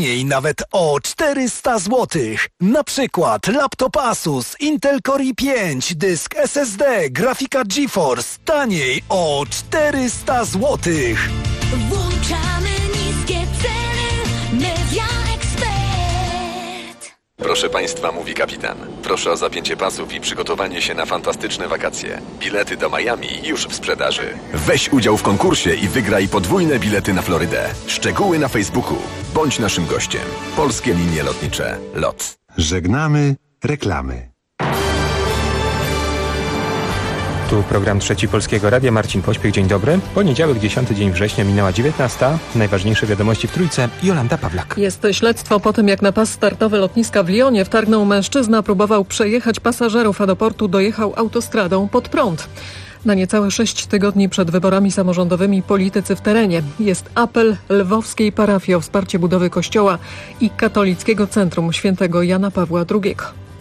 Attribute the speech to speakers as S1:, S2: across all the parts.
S1: taniej nawet o 400 zł. Na przykład laptop Asus Intel Core i5, dysk SSD, grafika GeForce taniej o 400 zł.
S2: Włączamy niskie ceny Media Expert.
S3: Proszę Państwa, mówi kapitan. Proszę o zapięcie pasów i przygotowanie się na fantastyczne wakacje. Bilety do Miami już w sprzedaży. Weź udział w konkursie i wygraj podwójne bilety na Florydę. Szczegóły na Facebooku. Bądź naszym gościem. Polskie Linie Lotnicze. LOT.
S4: Żegnamy reklamy.
S5: Tu program Trzeci Polskiego Radia. Marcin Pośpiech, dzień dobry. Poniedziałek, 10 dzień września, minęła 19. Najważniejsze wiadomości w Trójce. Jolanta Pawlak.
S6: Jest śledztwo po tym, jak na pas startowy lotniska w Lyonie wtargnął mężczyzna, próbował przejechać pasażerów, a do portu dojechał autostradą pod prąd. Na niecałe 6 tygodni przed wyborami samorządowymi politycy w terenie. Jest apel lwowskiej parafii o wsparcie budowy kościoła i katolickiego centrum świętego Jana Pawła II.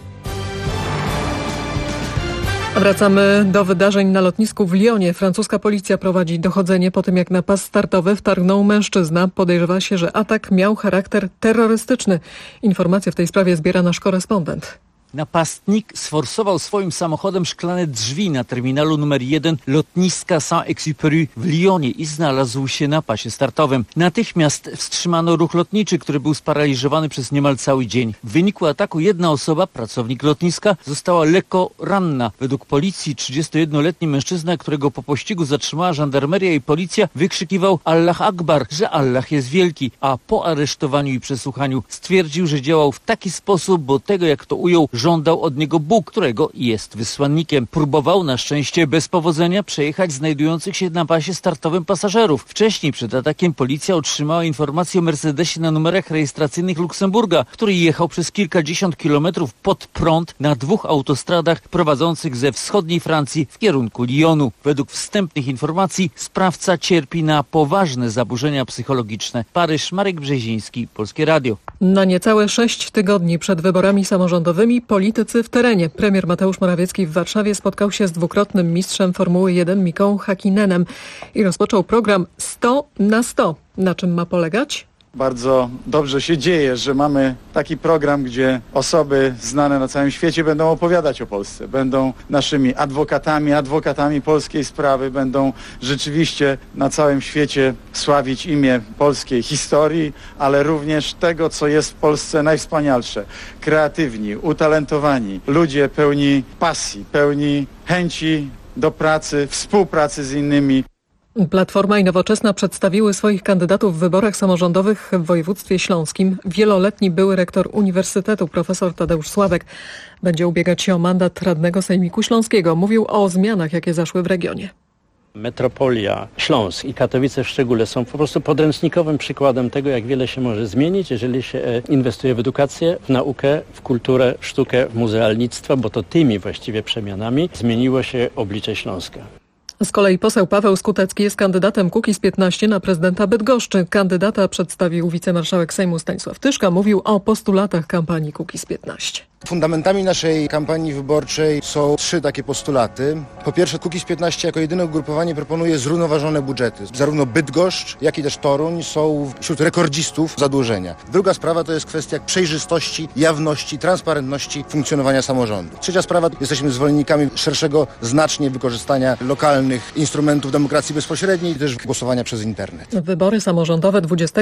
S6: Wracamy do wydarzeń na lotnisku w Lyonie. Francuska policja prowadzi dochodzenie po tym, jak na pas startowy wtargnął mężczyzna. Podejrzewa się, że atak miał charakter terrorystyczny. Informacje w tej sprawie zbiera nasz korespondent.
S7: Napastnik sforsował swoim samochodem szklane drzwi na terminalu numer 1 lotniska Saint-Exupéry w Lyonie i znalazł się na pasie startowym. Natychmiast wstrzymano ruch lotniczy, który był sparaliżowany przez niemal cały dzień. W wyniku ataku jedna osoba, pracownik lotniska, została lekko ranna. Według policji 31-letni mężczyzna, którego po pościgu zatrzymała żandarmeria i policja, wykrzykiwał Allah Akbar, że Allah jest wielki, a po aresztowaniu i przesłuchaniu stwierdził, że działał w taki sposób, bo tego, jak to ujął, żądał od niego Bóg, którego jest wysłannikiem. Próbował na szczęście bez powodzenia przejechać znajdujących się na pasie startowym pasażerów. Wcześniej przed atakiem policja otrzymała informację o Mercedesie na numerach rejestracyjnych Luksemburga, który jechał przez kilkadziesiąt kilometrów pod prąd na 2 autostradach prowadzących ze wschodniej Francji w kierunku Lyonu. Według wstępnych informacji sprawca cierpi na poważne zaburzenia psychologiczne. Paryż, Marek Brzeziński, Polskie Radio.
S6: Na niecałe 6 tygodni przed wyborami samorządowymi politycy w terenie. Premier Mateusz Morawiecki w Warszawie spotkał się z dwukrotnym mistrzem Formuły 1 Miką Häkkinenem i rozpoczął program 100 na 100. Na czym ma polegać?
S8: Bardzo dobrze się dzieje, że mamy taki program, gdzie osoby znane na całym świecie będą opowiadać o Polsce. Będą naszymi adwokatami polskiej sprawy, będą rzeczywiście na całym świecie sławić imię polskiej historii, ale również tego, co jest w Polsce najwspanialsze. Kreatywni, utalentowani, ludzie pełni pasji, pełni chęci do pracy, współpracy z innymi.
S6: Platforma i Nowoczesna przedstawiły swoich kandydatów w wyborach samorządowych w województwie śląskim. Wieloletni były rektor Uniwersytetu profesor Tadeusz Sławek będzie ubiegać się o mandat radnego Sejmiku Śląskiego. Mówił o zmianach, jakie zaszły w regionie.
S9: Metropolia, Śląsk i Katowice w szczególe są po prostu podręcznikowym przykładem tego, jak wiele się może zmienić, jeżeli się inwestuje w edukację, w naukę, w kulturę, w sztukę, w muzealnictwo, bo to tymi właściwie przemianami zmieniło się oblicze Śląska.
S6: Z kolei poseł Paweł Skutecki jest kandydatem Kukiz15 na prezydenta Bydgoszczy. Kandydata przedstawił wicemarszałek Sejmu Stanisław Tyszka. Mówił o postulatach kampanii Kukiz15.
S10: Fundamentami naszej kampanii wyborczej są 3 takie postulaty. Po pierwsze, Kukiz15 jako jedyne ugrupowanie proponuje zrównoważone budżety. Zarówno Bydgoszcz, jak i też Toruń są wśród rekordzistów zadłużenia. Druga sprawa to jest kwestia przejrzystości, jawności, transparentności funkcjonowania samorządu. Trzecia sprawa, jesteśmy zwolennikami szerszego znacznie wykorzystania lokalnych instrumentów demokracji bezpośredniej i też głosowania przez internet.
S6: Wybory samorządowe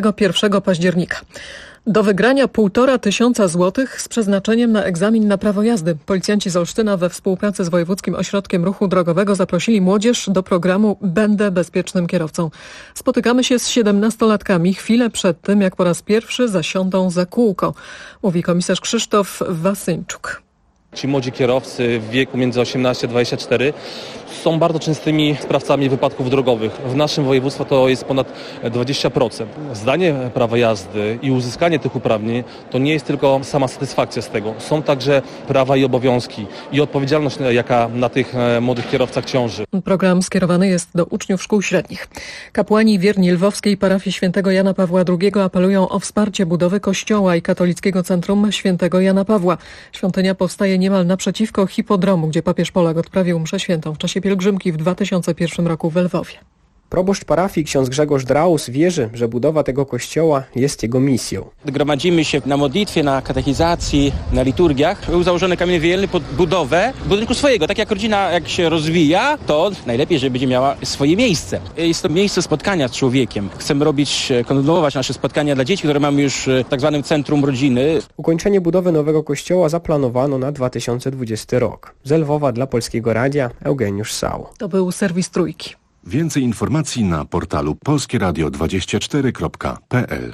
S6: 21 października. Do wygrania 1500 złotych z przeznaczeniem na egzamin na prawo jazdy. Policjanci z Olsztyna we współpracy z Wojewódzkim Ośrodkiem Ruchu Drogowego zaprosili młodzież do programu Będę bezpiecznym kierowcą. Spotykamy się z 17-latkami chwilę przed tym, jak po raz pierwszy zasiądą za kółko, mówi komisarz Krzysztof Wasyńczuk.
S11: Ci młodzi kierowcy w wieku między 18 a 24 są bardzo częstymi sprawcami wypadków drogowych. W naszym województwie to jest ponad 20%. Zdanie prawa jazdy i uzyskanie tych uprawnień to nie jest tylko sama satysfakcja z tego. Są także prawa i obowiązki i odpowiedzialność, jaka na tych młodych kierowcach ciąży.
S6: Program skierowany jest do uczniów szkół średnich. Kapłani wierni lwowskiej parafii świętego Jana Pawła II apelują o wsparcie budowy kościoła i katolickiego centrum świętego Jana Pawła. Świątynia powstaje niemal naprzeciwko hipodromu, gdzie papież Polak odprawił mszę świętą w czasie pielgrzymki w 2001 roku w Lwowie.
S12: Proboszcz parafii ksiądz Grzegorz Draus wierzy, że budowa tego kościoła jest jego misją.
S13: Gromadzimy się na modlitwie, na katechizacji, na liturgiach. Był założony kamień węgielny pod budowę budynku swojego. Tak jak rodzina jak się rozwija, to najlepiej, żeby będzie miała swoje miejsce. Jest to miejsce spotkania z człowiekiem. Chcemy kontynuować nasze spotkania dla dzieci, które mamy już w tak zwanym centrum rodziny.
S12: Ukończenie budowy nowego kościoła zaplanowano na 2020 rok. Z Lwowa dla Polskiego Radia Eugeniusz Sał.
S6: To był serwis Trójki.
S4: Więcej informacji na portalu polskieradio24.pl.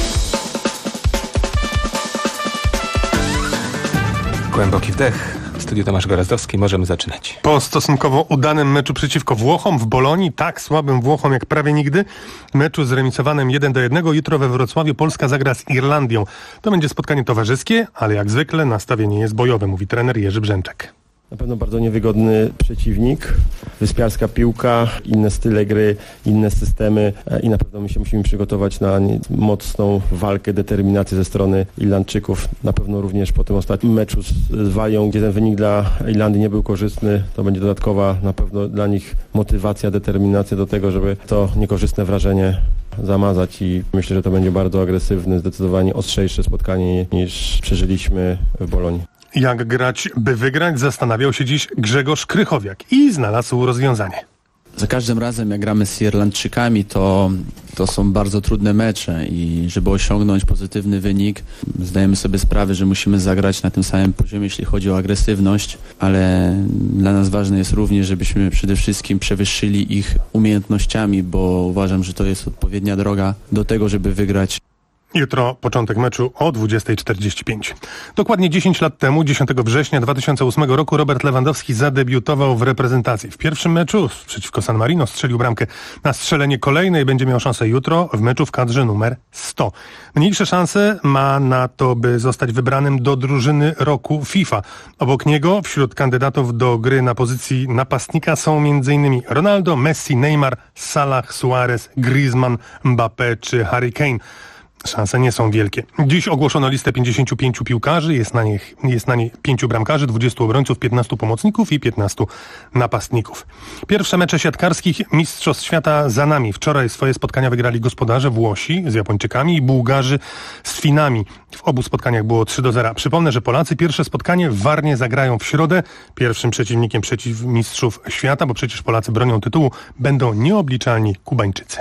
S5: Głęboki wdech. W studiu Tomasz Gorazdowski. Możemy zaczynać.
S14: Po stosunkowo udanym meczu przeciwko Włochom w Bolonii, tak słabym Włochom jak prawie nigdy, meczu zremisowanym 1-1, jutro we Wrocławiu Polska zagra z Irlandią. To będzie spotkanie towarzyskie, ale jak zwykle nastawienie jest bojowe, mówi trener Jerzy Brzęczek.
S15: Na pewno bardzo niewygodny przeciwnik, wyspiarska piłka, inne style gry, inne systemy i na pewno my się musimy przygotować na mocną walkę, determinację ze strony Irlandczyków. Na pewno również po tym ostatnim meczu z Walią, gdzie ten wynik dla Irlandii nie był korzystny, to będzie dodatkowa na pewno dla nich motywacja, determinacja do tego, żeby to niekorzystne wrażenie zamazać i myślę, że to będzie bardzo agresywne, zdecydowanie ostrzejsze spotkanie niż przeżyliśmy w Bolonii.
S14: Jak grać, by wygrać, zastanawiał się dziś Grzegorz Krychowiak i znalazł rozwiązanie.
S16: Za każdym razem, jak gramy z Irlandczykami, to są bardzo trudne mecze i żeby osiągnąć pozytywny wynik, zdajemy sobie sprawę, że musimy zagrać na tym samym poziomie, jeśli chodzi o agresywność, ale dla nas ważne jest również, żebyśmy przede wszystkim przewyższyli ich umiejętnościami, bo uważam, że to jest odpowiednia droga do tego, żeby wygrać.
S14: Jutro początek meczu o 20:45. Dokładnie 10 lat temu, 10 września 2008 roku, Robert Lewandowski zadebiutował w reprezentacji. W pierwszym meczu przeciwko San Marino strzelił bramkę. Na strzelenie kolejnej będzie miał szansę jutro w meczu w kadrze numer 100. Mniejsze szanse ma na to, by zostać wybranym do drużyny roku FIFA. Obok niego wśród kandydatów do gry na pozycji napastnika są m.in. Ronaldo, Messi, Neymar, Salah, Suarez, Griezmann, Mbappé czy Harry Kane. Szanse nie są wielkie. Dziś ogłoszono listę 55 piłkarzy, jest na niej 5 bramkarzy, 20 obrońców, 15 pomocników i 15 napastników. Pierwsze mecze siatkarskich Mistrzostw Świata za nami. Wczoraj swoje spotkania wygrali gospodarze Włosi z Japończykami i Bułgarzy z Finami. W obu spotkaniach było 3-0. Przypomnę, że Polacy pierwsze spotkanie w Warnie zagrają w środę. Pierwszym przeciwnikiem przeciw Mistrzów Świata, bo przecież Polacy bronią tytułu, będą nieobliczalni Kubańczycy.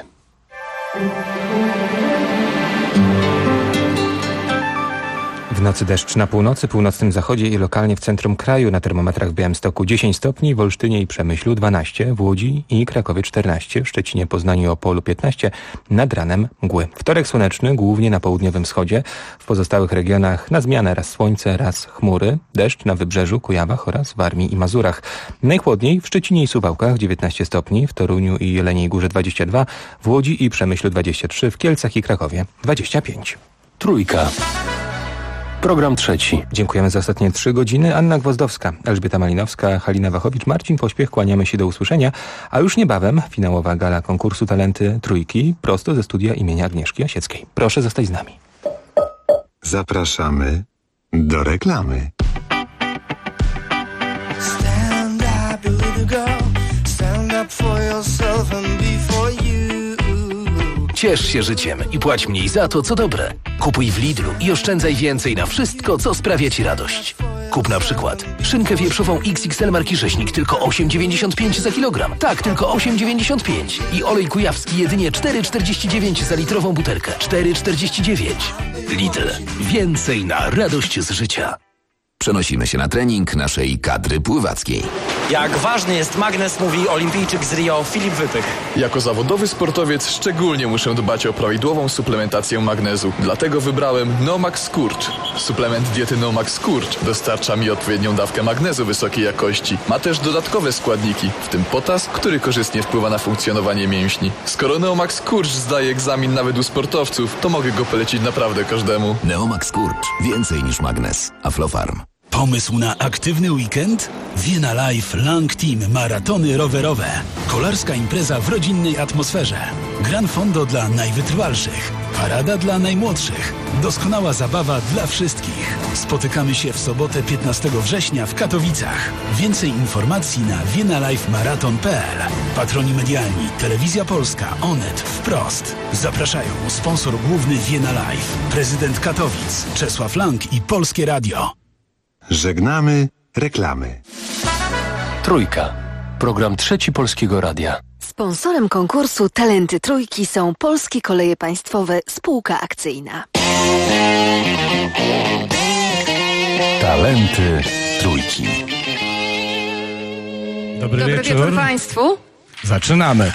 S5: W nocy deszcz na północy, północnym zachodzie i lokalnie w centrum kraju. Na termometrach w Białymstoku 10 stopni, w Olsztynie i Przemyślu 12, w Łodzi i Krakowie 14, w Szczecinie, Poznaniu i Opolu 15, nad ranem mgły. Wtorek słoneczny, głównie na południowym wschodzie. W pozostałych regionach na zmianę raz słońce, raz chmury. Deszcz na Wybrzeżu, Kujawach oraz Warmii i Mazurach. Najchłodniej w Szczecinie i Suwałkach 19 stopni, w Toruniu i Jeleniej Górze 22, w Łodzi i Przemyślu 23, w Kielcach i Krakowie 25.
S3: Trójka. Program trzeci.
S5: Dziękujemy za ostatnie 3 godziny. Anna Gwozdowska, Elżbieta Malinowska, Halina Wachowicz, Marcin Pośpiech. Kłaniamy się do usłyszenia. A już niebawem finałowa gala konkursu Talenty Trójki prosto ze studia imienia Agnieszki Osieckiej. Proszę zostać z nami.
S4: Zapraszamy do reklamy.
S17: Stand up, little girl. Stand up for yourself and be for you.
S18: Ciesz się życiem i płać mniej za to, co dobre. Kupuj w Lidlu i oszczędzaj więcej na wszystko, co sprawia Ci radość. Kup na przykład szynkę wieprzową XXL marki Rzeźnik tylko 8,95 za kilogram. Tak, tylko 8,95. I olej kujawski jedynie 4,49 za litrową butelkę. 4,49. Lidl. Więcej na radość z życia.
S3: Przenosimy się na trening naszej kadry pływackiej.
S19: Jak ważny jest magnes, mówi olimpijczyk z Rio Filip Wypych.
S20: Jako zawodowy sportowiec szczególnie muszę dbać o prawidłową suplementację magnezu. Dlatego wybrałem Nomax Skurcz. Suplement diety Nomax Skurcz dostarcza mi odpowiednią dawkę magnezu wysokiej jakości. Ma też dodatkowe składniki, w tym potas, który korzystnie wpływa na funkcjonowanie mięśni. Skoro Neomax Skurcz zdaje egzamin nawet u sportowców, to mogę go polecić naprawdę każdemu.
S3: Neomax Skurcz. Więcej niż magnes. Aflofarm.
S21: Pomysł na aktywny weekend? Vienna Life Lang Team maratony rowerowe. Kolarska impreza w rodzinnej atmosferze. Gran fondo dla najwytrwalszych. Parada dla najmłodszych. Doskonała zabawa dla wszystkich. Spotykamy się w sobotę 15 września w Katowicach. Więcej informacji na viennalifemarathon.pl. Patroni medialni Telewizja Polska, Onet, Wprost. Zapraszają sponsor główny Vienna Life, prezydent Katowic, Czesław Lang i Polskie Radio.
S4: Żegnamy reklamy.
S18: Trójka. Program Trzeci Polskiego Radia.
S22: Sponsorem konkursu Talenty Trójki są Polskie Koleje Państwowe, spółka akcyjna.
S18: Talenty Trójki.
S5: Dobry
S23: wieczór Państwu.
S5: Zaczynamy.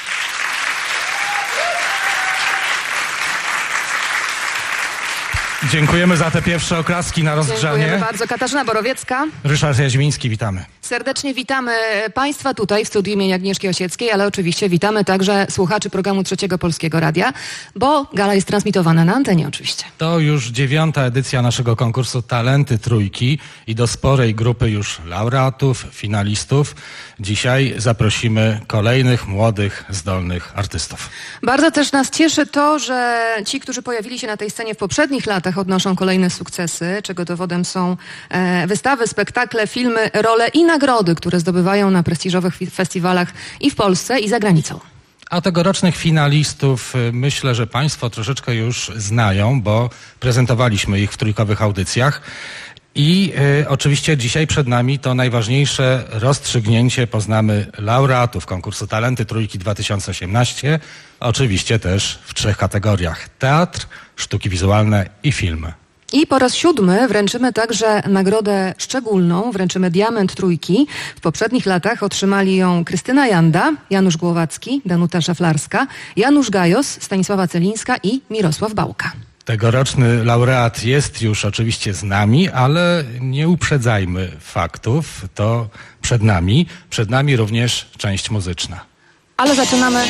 S5: Dziękujemy za te pierwsze oklaski na rozgrzanie.
S23: Dziękujemy bardzo. Katarzyna Borowiecka.
S5: Ryszard Jaźmiński, witamy.
S23: Serdecznie witamy Państwa tutaj w studiu imienia Agnieszki Osieckiej, ale oczywiście witamy także słuchaczy programu Trzeciego Polskiego Radia, bo gala jest transmitowana na antenie oczywiście.
S5: To już 9. edycja naszego konkursu Talenty Trójki i do sporej grupy już laureatów, finalistów. Dzisiaj zaprosimy kolejnych młodych, zdolnych artystów.
S23: Bardzo też nas cieszy to, że ci, którzy pojawili się na tej scenie w poprzednich latach, odnoszą kolejne sukcesy, czego dowodem są wystawy, spektakle, filmy, role i nagrody, które zdobywają na prestiżowych festiwalach i w Polsce, i za granicą.
S5: A tegorocznych finalistów myślę, że Państwo troszeczkę już znają, bo prezentowaliśmy ich w trójkowych audycjach. I oczywiście dzisiaj przed nami to najważniejsze rozstrzygnięcie. Poznamy laureatów konkursu Talenty Trójki 2018. Oczywiście też w 3 kategoriach: teatr, sztuki wizualne i filmy.
S23: I po raz 7 wręczymy także nagrodę szczególną, wręczymy Diament Trójki. W poprzednich latach otrzymali ją Krystyna Janda, Janusz Głowacki, Danuta Szaflarska, Janusz Gajos, Stanisława Celińska i Mirosław Bałka.
S5: Tegoroczny laureat jest już oczywiście z nami, ale nie uprzedzajmy faktów. To przed nami. Przed nami również część muzyczna.
S23: Ale zaczynamy.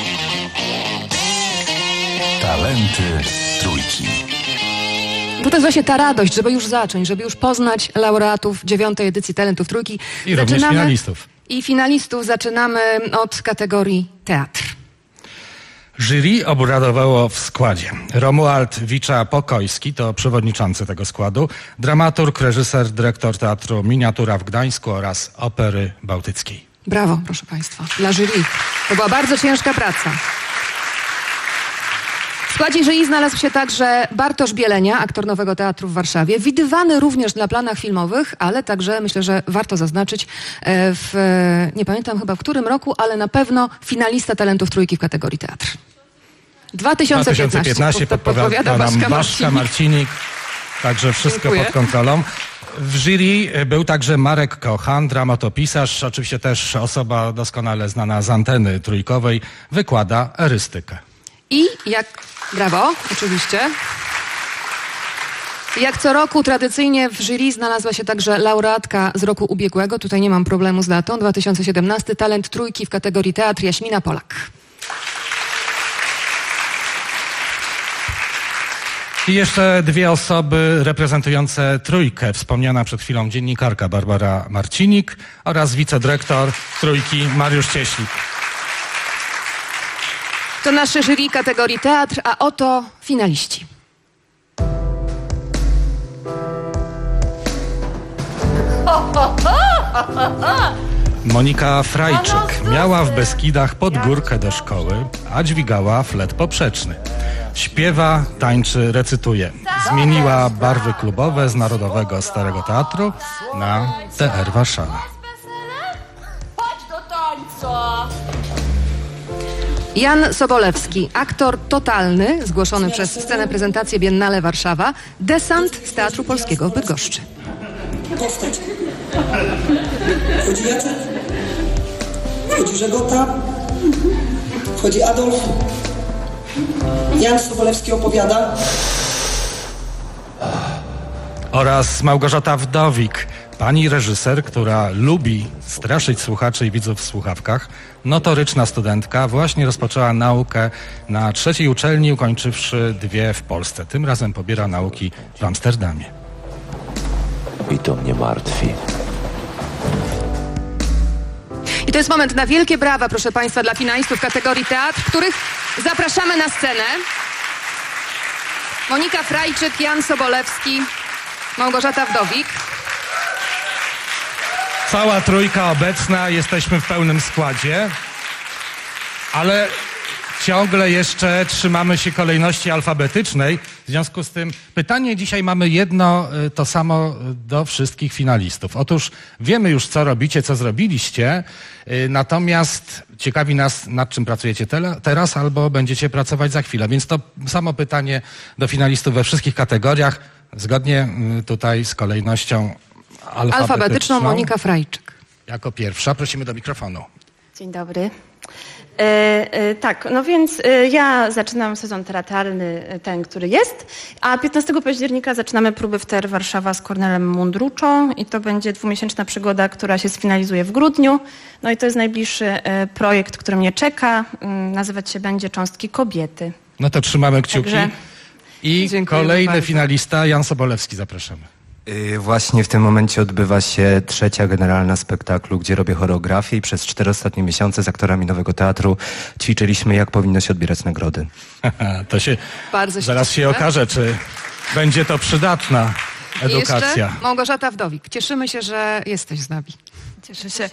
S18: Talenty Trójki.
S23: To jest właśnie ta radość, żeby już zacząć, żeby już poznać laureatów 9. edycji Talentów Trójki.
S5: I również finalistów.
S23: I finalistów zaczynamy od kategorii teatr.
S5: Jury obradowało w składzie. Romuald Wicza-Pokojski to przewodniczący tego składu, dramaturg, reżyser, dyrektor Teatru Miniatura w Gdańsku oraz Opery Bałtyckiej.
S23: Brawo, proszę Państwa, dla jury. To była bardzo ciężka praca. W składzie jury znalazł się także Bartosz Bielenia, aktor Nowego Teatru w Warszawie, widywany również dla planach filmowych, ale także myślę, że warto zaznaczyć nie pamiętam chyba w którym roku, ale na pewno finalista Talentów Trójki w kategorii teatr. 2015
S5: podpowiada nam Baszka Marcinik, także wszystko pod kontrolą. W jury był także Marek Kochan, dramatopisarz, oczywiście też osoba doskonale znana z anteny trójkowej, wykłada erystykę.
S23: I brawo, oczywiście. Jak co roku tradycyjnie w jury znalazła się także laureatka z roku ubiegłego, tutaj nie mam problemu z datą, 2017, Talent Trójki w kategorii teatr, Jaśmina Polak.
S5: I jeszcze 2 osoby reprezentujące Trójkę. Wspomniana przed chwilą dziennikarka Barbara Marcinik oraz wicedyrektor Trójki Mariusz Cieślik.
S23: To nasze jury kategorii teatr, a oto finaliści.
S5: Monika Frajczyk miała w Beskidach pod górkę do szkoły, a dźwigała flet poprzeczny. Śpiewa, tańczy, recytuje. Zmieniła barwy klubowe z Narodowego Starego Teatru na TR Warszawa.
S2: Chodź do tańca!
S23: Jan Sobolewski, aktor totalny, zgłoszony przez Scenę Prezentację Biennale Warszawa, desant z Teatru Polskiego w Bydgoszczy.
S24: Powstać. Wchodzi Jacek, wchodzi Żegota, wchodzi Adolf. Jan Sobolewski opowiada.
S5: Oraz Małgorzata Wdowik, pani reżyser, która lubi straszyć słuchaczy i widzów w słuchawkach. Notoryczna studentka, właśnie rozpoczęła naukę na 3. uczelni, ukończywszy 2 w Polsce. Tym razem pobiera nauki w Amsterdamie.
S1: i to mnie martwi.
S23: I to jest moment na wielkie brawa, proszę Państwa, dla finalistów kategorii teatr, których zapraszamy na scenę. Monika Frajczyk, Jan Sobolewski, Małgorzata Wdowik.
S7: Cała trójka obecna, jesteśmy w pełnym składzie, ale ciągle jeszcze trzymamy się kolejności alfabetycznej. W związku z tym pytanie dzisiaj mamy jedno, to samo do wszystkich finalistów. Otóż wiemy już, co robicie, co zrobiliście, natomiast ciekawi nas, nad czym pracujecie teraz albo będziecie pracować za chwilę. Więc to samo pytanie do finalistów we wszystkich kategoriach, zgodnie tutaj z kolejnością alfabetyczną.
S23: Monika Frajczyk.
S7: Jako pierwsza prosimy do mikrofonu.
S8: Dzień dobry. Tak, no więc ja zaczynam sezon teatralny, ten, który jest, a 15 października zaczynamy próby w TER Warszawa z Kornelem Mundruczą i to będzie 2-miesięczna przygoda, która się sfinalizuje w grudniu. No i to jest najbliższy projekt, który mnie czeka. Nazywać się będzie Cząstki Kobiety.
S7: No to trzymamy kciuki.
S8: Także
S7: I kolejny finalista, Jan Sobolewski, zapraszamy.
S9: Właśnie w tym momencie odbywa się 3. generalna spektaklu, gdzie robię choreografię i przez 4 ostatnie miesiące z aktorami Nowego Teatru ćwiczyliśmy, jak powinno się odbierać nagrody.
S7: To się
S23: Bardzo
S7: zaraz się okaże, czy będzie to przydatna edukacja.
S23: I jeszcze Małgorzata Wdowik. Cieszymy się, że jesteś z nami.
S25: Cieszę się.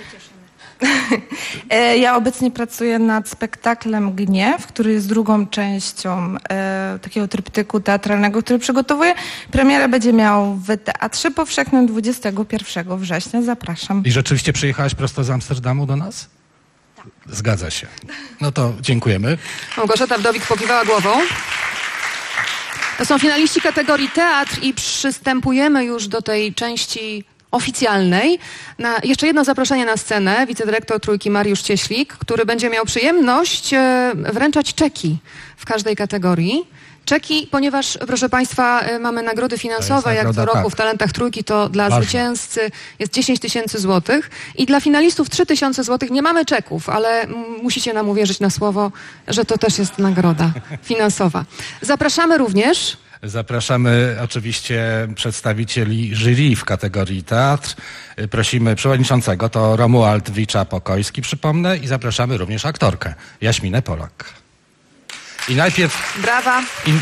S25: Ja obecnie pracuję nad spektaklem Gniew, który jest drugą częścią takiego tryptyku teatralnego, który przygotowuję. Premierę będzie miał w Teatrze Powszechnym 21 września. Zapraszam.
S7: I rzeczywiście przyjechałaś prosto z Amsterdamu do nas? Tak. Zgadza się. No to dziękujemy.
S23: Małgorzata Wdowik pokiwała głową. To są finaliści kategorii teatr i przystępujemy już do tej części oficjalnej. Jeszcze jedno zaproszenie na scenę. Wicedyrektor Trójki Mariusz Cieślik, który będzie miał przyjemność wręczać czeki w każdej kategorii. Czeki, ponieważ, proszę Państwa, mamy nagrody finansowe, jak co roku w Talentach Trójki, to dla zwycięzcy jest 10 000 złotych i dla finalistów 3 000 złotych. Nie mamy czeków, ale musicie nam uwierzyć na słowo, że to też jest nagroda finansowa. Zapraszamy również...
S7: Zapraszamy oczywiście przedstawicieli jury w kategorii teatr. Prosimy przewodniczącego, to Romuald Wicza-Pokojski, przypomnę, i zapraszamy również aktorkę Jaśminę Polak. I najpierw...
S23: Brawa.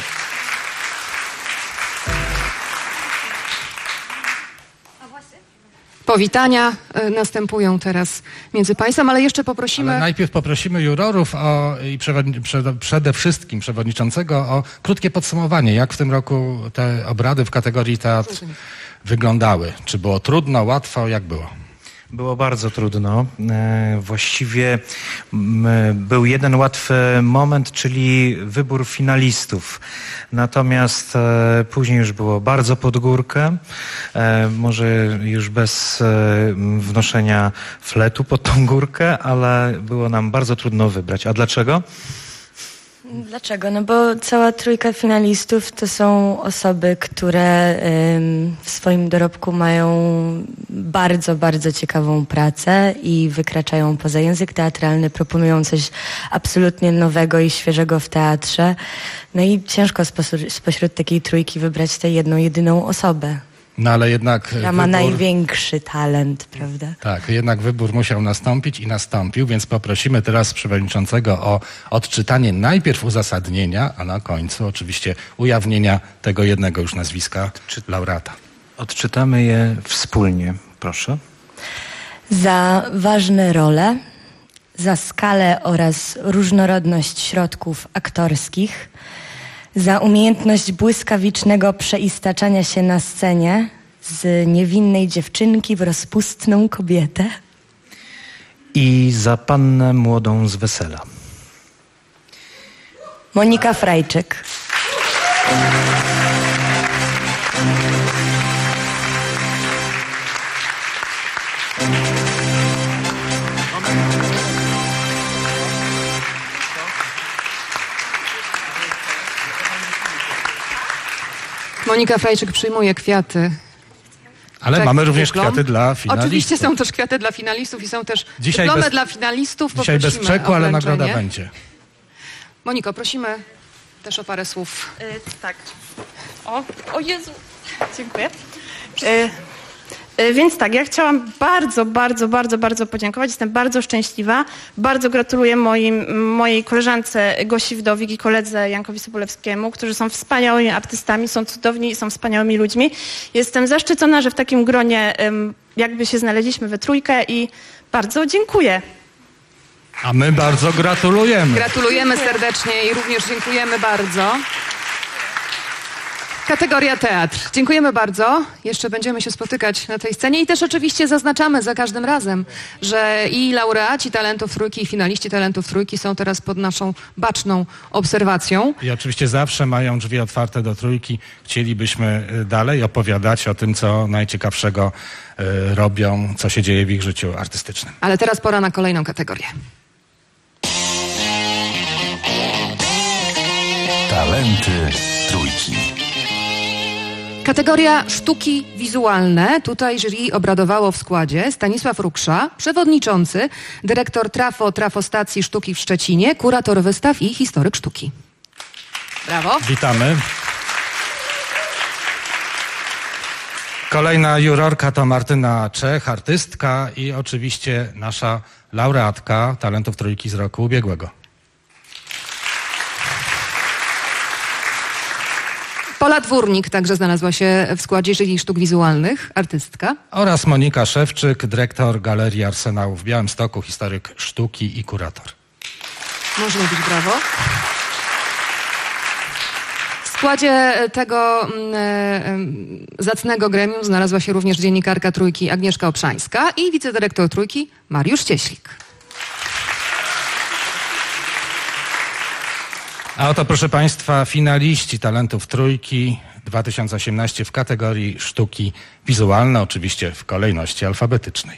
S23: Powitania następują teraz między Państwem, ale jeszcze poprosimy...
S7: Ale najpierw poprosimy jurorów i przede wszystkim przewodniczącego o krótkie podsumowanie, jak w tym roku te obrady w kategorii teatr wyglądały. Czy było trudno, łatwo, jak było?
S26: Było bardzo trudno. Właściwie był jeden łatwy moment, czyli wybór finalistów. Natomiast później już było bardzo pod górkę. Może już bez wnoszenia fletu pod tą górkę, ale było nam bardzo trudno wybrać. A dlaczego?
S27: Dlaczego? No bo cała trójka finalistów to są osoby, które w swoim dorobku mają bardzo, bardzo ciekawą pracę i wykraczają poza język teatralny, proponują coś absolutnie nowego i świeżego w teatrze. No i ciężko spośród takiej trójki wybrać tę jedną, jedyną osobę.
S7: No ale jednak
S27: która ma największy talent, prawda?
S7: Tak, jednak wybór musiał nastąpić i nastąpił, więc poprosimy teraz przewodniczącego o odczytanie najpierw uzasadnienia, a na końcu oczywiście ujawnienia tego jednego już nazwiska laureata.
S26: Odczytamy je wspólnie, proszę.
S27: Za ważne role, za skalę oraz różnorodność środków aktorskich, za umiejętność błyskawicznego przeistaczania się na scenie z niewinnej dziewczynki w rozpustną kobietę.
S26: I za pannę młodą z wesela.
S27: Monika Frajczyk.
S23: Monika Frajczyk przyjmuje kwiaty.
S7: Ale
S23: tak,
S7: mamy również
S23: dyplom.
S7: kwiaty dla finalistów.
S23: Oczywiście są też kwiaty dla finalistów i są też dyplomy dla finalistów.
S7: Dzisiaj bez czeku, ale nagroda będzie.
S23: Moniko, prosimy też o parę słów.
S2: Tak. O Jezu. Dziękuję.
S8: Więc tak, ja chciałam bardzo podziękować. Jestem bardzo szczęśliwa. Bardzo gratuluję mojej koleżance Gosi Wdowik i koledze Jankowi Sobolewskiemu, którzy są wspaniałymi artystami, są cudowni i są wspaniałymi ludźmi. Jestem zaszczycona, że w takim gronie jakby się znaleźliśmy we trójkę i bardzo dziękuję.
S7: A my bardzo gratulujemy.
S23: Gratulujemy serdecznie i również dziękujemy bardzo. Kategoria teatr. Dziękujemy bardzo. Jeszcze będziemy się spotykać na tej scenie i też oczywiście zaznaczamy za każdym razem, że i laureaci Talentów Trójki i finaliści Talentów Trójki są teraz pod naszą baczną obserwacją.
S7: I oczywiście zawsze mają drzwi otwarte do Trójki. Chcielibyśmy dalej opowiadać o tym, co najciekawszego robią, co się dzieje w ich życiu artystycznym.
S23: Ale teraz pora na kolejną kategorię.
S21: Talenty Trójki.
S23: Kategoria sztuki wizualne. Tutaj jury obradowało w składzie Stanisław Ruksza, przewodniczący, dyrektor Trafostacji Sztuki w Szczecinie, kurator wystaw i historyk sztuki. Brawo.
S7: Witamy. Kolejna jurorka to Martyna Czech, artystka i oczywiście nasza laureatka Talentów Trójki z roku ubiegłego.
S23: Pola Dwórnik także znalazła się w składzie jury sztuk wizualnych, artystka.
S7: Oraz Monika Szewczyk, dyrektor Galerii Arsenału w Białymstoku, historyk sztuki i kurator.
S23: Można być brawo. W składzie tego zacnego gremium znalazła się również dziennikarka Trójki Agnieszka Obszańska i wicedyrektor Trójki Mariusz Cieślik.
S7: A oto, proszę Państwa, finaliści Talentów Trójki 2018 w kategorii sztuki wizualne, oczywiście w kolejności alfabetycznej.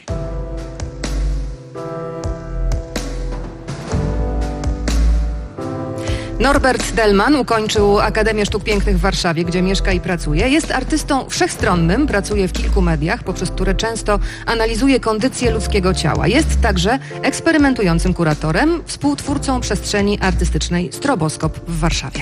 S23: Norbert Dellmann ukończył Akademię Sztuk Pięknych w Warszawie, gdzie mieszka i pracuje. Jest artystą wszechstronnym, pracuje w kilku mediach, poprzez które często analizuje kondycję ludzkiego ciała. Jest także eksperymentującym kuratorem, współtwórcą przestrzeni artystycznej Stroboskop w Warszawie.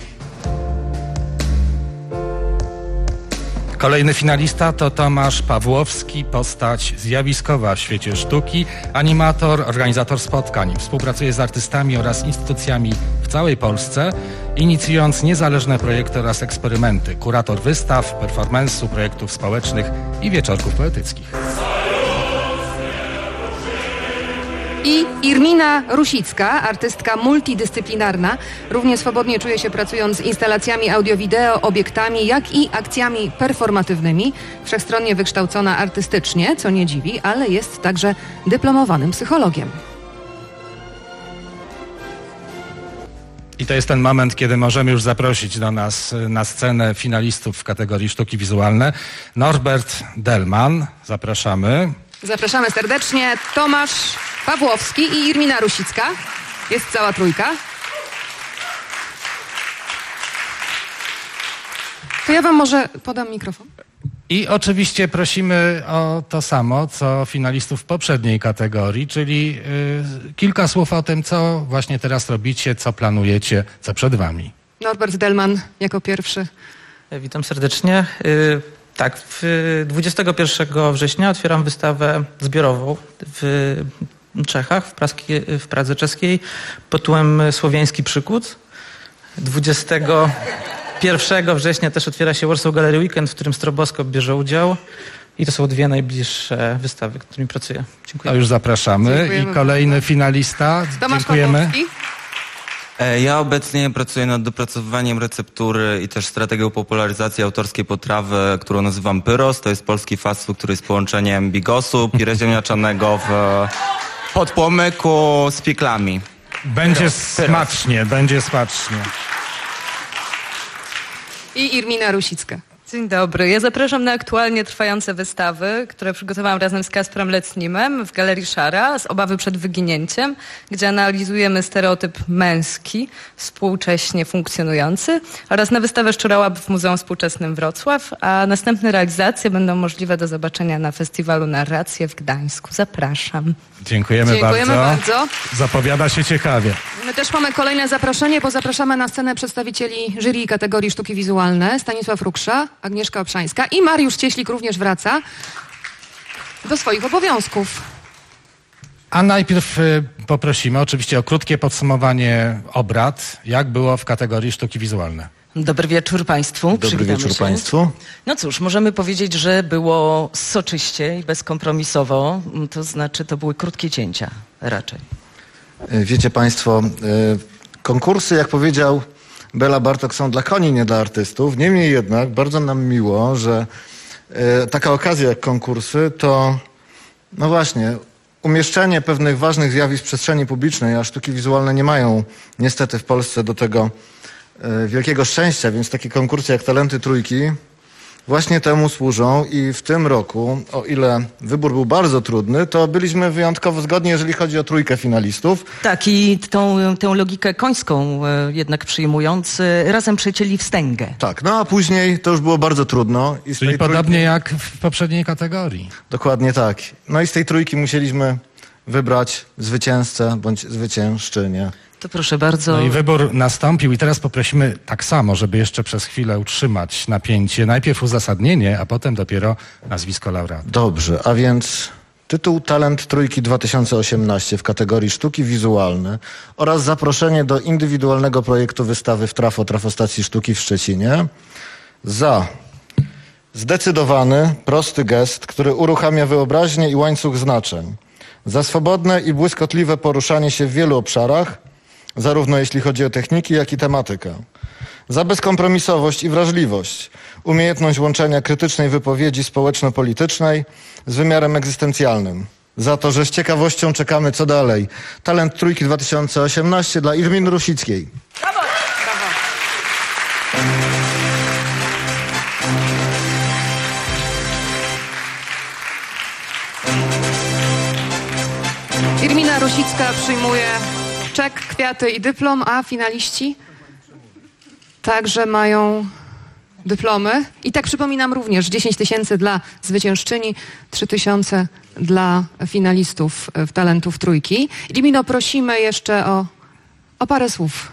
S7: Kolejny finalista to Tomasz Pawłowski, postać zjawiskowa w świecie sztuki, animator, organizator spotkań. Współpracuje z artystami oraz instytucjami w całej Polsce, inicjując niezależne projekty oraz eksperymenty. Kurator wystaw, performance'u, projektów społecznych i wieczorków poetyckich.
S23: I Irmina Rusicka, artystka multidyscyplinarna, równie swobodnie czuje się pracując z instalacjami audio-wideo, obiektami, jak i akcjami performatywnymi. Wszechstronnie wykształcona artystycznie, co nie dziwi, ale jest także dyplomowanym psychologiem.
S7: I to jest ten moment, kiedy możemy już zaprosić do nas na scenę finalistów w kategorii sztuki wizualne. Norbert Dellmann, zapraszamy.
S23: Zapraszamy serdecznie. Tomasz Pawłowski i Irmina Rusicka. Jest cała trójka. To ja wam może podam mikrofon.
S7: I oczywiście prosimy o to samo, co finalistów w poprzedniej kategorii, czyli kilka słów o tym, co właśnie teraz robicie, co planujecie, co przed wami.
S23: Norbert Dellmann jako pierwszy.
S1: Witam serdecznie. Tak, 21 września otwieram wystawę zbiorową w Czechach, w Pradze czeskiej, pod tytułem Słowiański Przykład. 21 września też otwiera się Warsaw Gallery Weekend, w którym Stroboskop bierze udział. I to są dwie najbliższe wystawy, którymi pracuję. Dziękuję.
S7: To już zapraszamy. Dziękujemy. I kolejny finalista.
S23: Tomasz
S7: Dziękujemy.
S23: Pawłowski.
S6: Ja obecnie pracuję nad dopracowywaniem receptury i też strategią popularyzacji autorskiej potrawy, którą nazywam Pyros. To jest polski fast food, który jest połączeniem bigosu, pire ziemniaczanego w podpłomyku z piklami.
S7: Będzie smacznie, będzie smacznie.
S23: I Irmina Rusicka.
S10: Dzień dobry. Ja zapraszam na aktualnie trwające wystawy, które przygotowałam razem z Kasprem Lecnimem w Galerii Szara z Obawy przed wyginięciem, gdzie analizujemy stereotyp męski współcześnie funkcjonujący, oraz na wystawę Szczurałap w Muzeum Współczesnym Wrocław, a następne realizacje będą możliwe do zobaczenia na festiwalu Narracje w Gdańsku. Zapraszam.
S7: Dziękujemy bardzo. Zapowiada się ciekawie.
S23: My też mamy kolejne zaproszenie, bo zapraszamy na scenę przedstawicieli jury kategorii sztuki wizualne. Stanisław Ruksza, Agnieszka Obszańska i Mariusz Cieślik również wraca. do swoich obowiązków.
S7: A najpierw poprosimy oczywiście o krótkie podsumowanie obrad, jak było w kategorii sztuki wizualne.
S11: Dobry wieczór Państwu.
S12: Dobry wieczór Państwu.
S11: No cóż, możemy powiedzieć, że było soczyście i bezkompromisowo, to znaczy to były krótkie cięcia raczej.
S12: Wiecie Państwo, konkursy, jak powiedział Bela Bartok, są dla koni, nie dla artystów. Niemniej jednak bardzo nam miło, że taka okazja jak konkursy to, no właśnie, umieszczenie pewnych ważnych zjawisk w przestrzeni publicznej, a sztuki wizualne nie mają niestety w Polsce do tego wielkiego szczęścia, więc takie konkursy jak Talenty Trójki właśnie temu służą i w tym roku, o ile wybór był bardzo trudny, to byliśmy wyjątkowo zgodni, jeżeli chodzi o trójkę finalistów.
S11: Tak, i tę logikę końską jednak przyjmując, razem przecięli wstęgę.
S12: Tak, no a później to już było bardzo trudno. I
S7: Czyli podobnie jak w poprzedniej kategorii.
S12: Dokładnie tak. No i z tej trójki musieliśmy wybrać zwycięzcę bądź zwyciężczynię.
S11: To proszę bardzo.
S7: No i wybór nastąpił i teraz poprosimy tak samo, żeby jeszcze przez chwilę utrzymać napięcie. Najpierw uzasadnienie, a potem dopiero nazwisko laureata.
S12: Dobrze, a więc tytuł Talent Trójki 2018 w kategorii sztuki wizualne oraz zaproszenie do indywidualnego projektu wystawy w Trafostacji Sztuki w Szczecinie za zdecydowany, prosty gest, który uruchamia wyobraźnię i łańcuch znaczeń. Za swobodne i błyskotliwe poruszanie się w wielu obszarach, zarówno jeśli chodzi o techniki, jak i tematykę. Za bezkompromisowość i wrażliwość, umiejętność łączenia krytycznej wypowiedzi społeczno-politycznej z wymiarem egzystencjalnym. Za to, że z ciekawością czekamy co dalej. Talent Trójki 2018 dla Irminy Rusickiej.
S23: Brawo! Irmina Rusicka przyjmuje czek, kwiaty i dyplom, a finaliści także mają dyplomy. I tak przypominam również 10 000 dla zwyciężczyni, 3 000 dla finalistów w Talentów Trójki. Irmino, prosimy jeszcze o parę słów.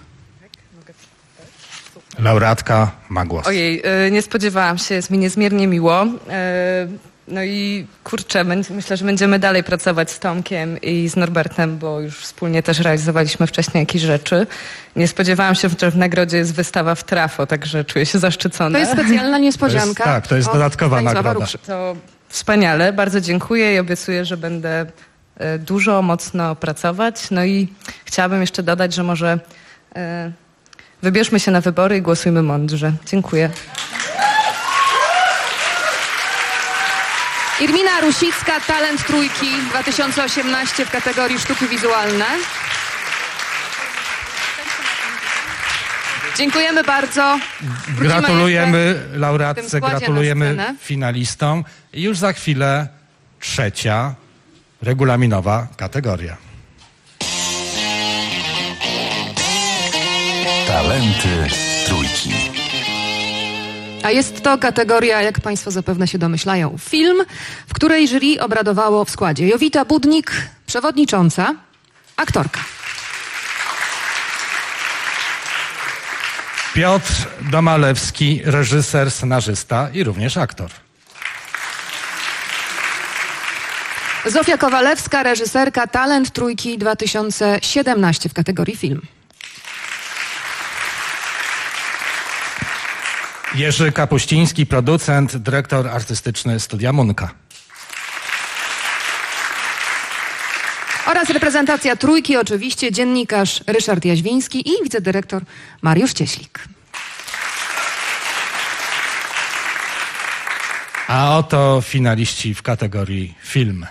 S7: Laureatka ma głos.
S10: Ojej, nie spodziewałam się, jest mi niezmiernie miło. No i kurczę, myślę, że będziemy dalej pracować z Tomkiem i z Norbertem, bo już wspólnie też realizowaliśmy wcześniej jakieś rzeczy. Nie spodziewałam się, że w nagrodzie jest wystawa w Trafo, także czuję się zaszczycona.
S23: To jest specjalna niespodzianka.
S7: To jest dodatkowa nagroda.
S10: To wspaniale, bardzo dziękuję i obiecuję, że będę dużo, mocno pracować. No i chciałabym jeszcze dodać, że może wybierzmy się na wybory i głosujmy mądrze. Dziękuję.
S23: Irmina Rusicka, Talent Trójki 2018 w kategorii sztuki wizualne. Dziękujemy bardzo.
S7: Gratulujemy laureatce, gratulujemy finalistom. I już za chwilę trzecia regulaminowa kategoria.
S18: Talenty Trójki.
S23: A jest to kategoria, jak Państwo zapewne się domyślają, film, w której jury obradowało w składzie Jowita Budnik, przewodnicząca, aktorka.
S7: Piotr Domalewski, reżyser, scenarzysta i również aktor.
S23: Zofia Kowalewska, reżyserka, Talent Trójki 2017 w kategorii film.
S7: Jerzy Kapuściński, producent, dyrektor artystyczny Studia Munka.
S23: Oraz reprezentacja Trójki oczywiście, dziennikarz Ryszard Jaźwiński i wicedyrektor Mariusz Cieślik.
S7: A oto finaliści w kategorii film.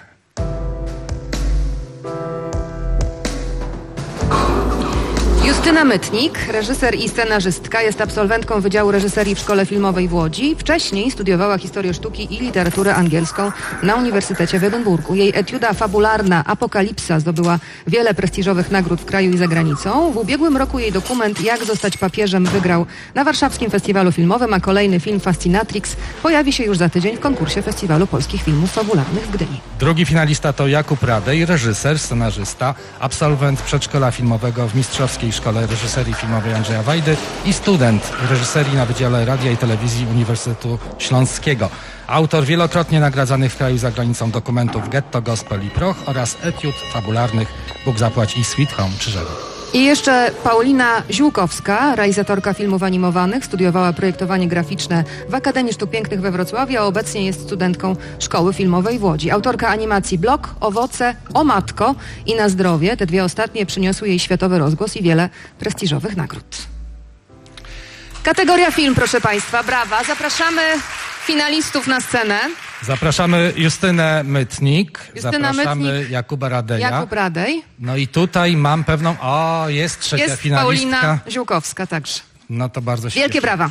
S23: Justyna Mytnik, reżyser i scenarzystka, jest absolwentką Wydziału Reżyserii w Szkole Filmowej w Łodzi. Wcześniej studiowała historię sztuki i literaturę angielską na Uniwersytecie w Edynburgu. Jej etiuda fabularna Apokalipsa zdobyła wiele prestiżowych nagród w kraju i za granicą. W ubiegłym roku jej dokument Jak zostać papieżem wygrał na Warszawskim Festiwalu Filmowym, a kolejny film Fascinatrix pojawi się już za tydzień w konkursie Festiwalu Polskich Filmów Fabularnych w Gdyni.
S7: Drugi finalista to Jakub Radej, reżyser, scenarzysta, absolwent przedszkola filmowego w Mistrzowskiej Szkole Wydziale Reżyserii Filmowej Andrzeja Wajdy i student reżyserii na Wydziale Radia i Telewizji Uniwersytetu Śląskiego. Autor wielokrotnie nagradzanych w kraju i za granicą dokumentów Getto, Gospel i Proch oraz etiud fabularnych Bóg zapłać i Sweet Home Czyżewo.
S23: I jeszcze Paulina Ziółkowska, realizatorka filmów animowanych, studiowała projektowanie graficzne w Akademii Sztuk Pięknych we Wrocławiu, a obecnie jest studentką Szkoły Filmowej w Łodzi. Autorka animacji Blok, Owoce, O Matko i Na zdrowie. Te dwie ostatnie przyniosły jej światowy rozgłos i wiele prestiżowych nagród. Kategoria film, proszę Państwa, brawa. Zapraszamy finalistów na scenę.
S7: Zapraszamy Justynę Mytnik, zapraszamy
S23: Mytnik,
S7: Jakuba Radeja.
S23: Jakub Radej.
S7: No i tutaj mam pewną... O, jest trzecia
S23: jest
S7: finalistka.
S23: Paulina Ziółkowska także.
S7: No to bardzo się
S23: Wielkie
S7: cieszę.
S23: brawa.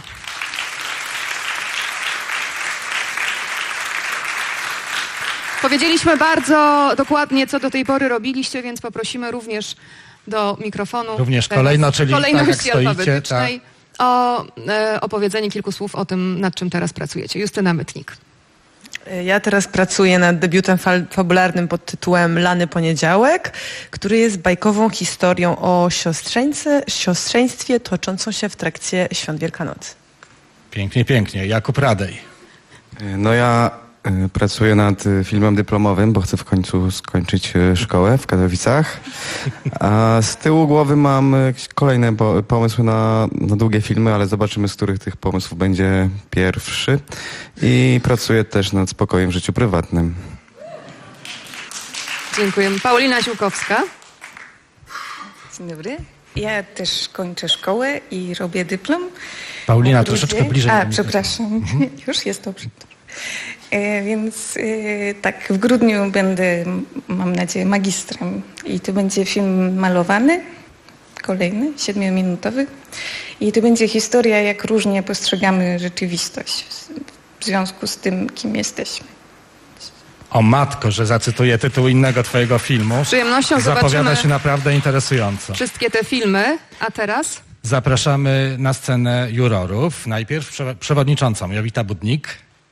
S23: Powiedzieliśmy bardzo dokładnie, co do tej pory robiliście, więc poprosimy również do mikrofonu.
S7: Również kolejno, czyli
S23: kolejności
S7: tak jak stoicie,
S23: alfabetycznej o opowiedzenie kilku słów o tym, nad czym teraz pracujecie. Justyna Mytnik.
S13: Ja teraz pracuję nad debiutem fabularnym pod tytułem Lany Poniedziałek, który jest bajkową historią o siostrzeństwie toczącą się w trakcie Świąt Wielkanocy.
S7: Pięknie, pięknie. Jakub Radej.
S14: No ja pracuję nad filmem dyplomowym, bo chcę w końcu skończyć szkołę w Katowicach. A z tyłu głowy mam jakieś kolejne pomysły na długie filmy, ale zobaczymy, z których tych pomysłów będzie pierwszy. I pracuję też nad spokojem w życiu prywatnym.
S23: Dziękujemy. Paulina Ziółkowska.
S15: Dzień dobry. Ja też kończę szkołę i robię dyplom.
S7: Paulina, troszeczkę bliżej.
S15: Przepraszam. Już jest dobrze. Więc tak, w grudniu będę, mam nadzieję, magistrem i to będzie film malowany, kolejny, 7-minutowy i to będzie historia, jak różnie postrzegamy rzeczywistość w związku z tym, kim jesteśmy.
S7: O matko, że zacytuję tytuł innego twojego filmu.
S23: Z przyjemnością
S7: Zapowiada
S23: zobaczymy
S7: się naprawdę interesująco.
S23: wszystkie te filmy, a teraz?
S7: Zapraszamy na scenę jurorów. Najpierw przewodniczącą Jowita Budnik.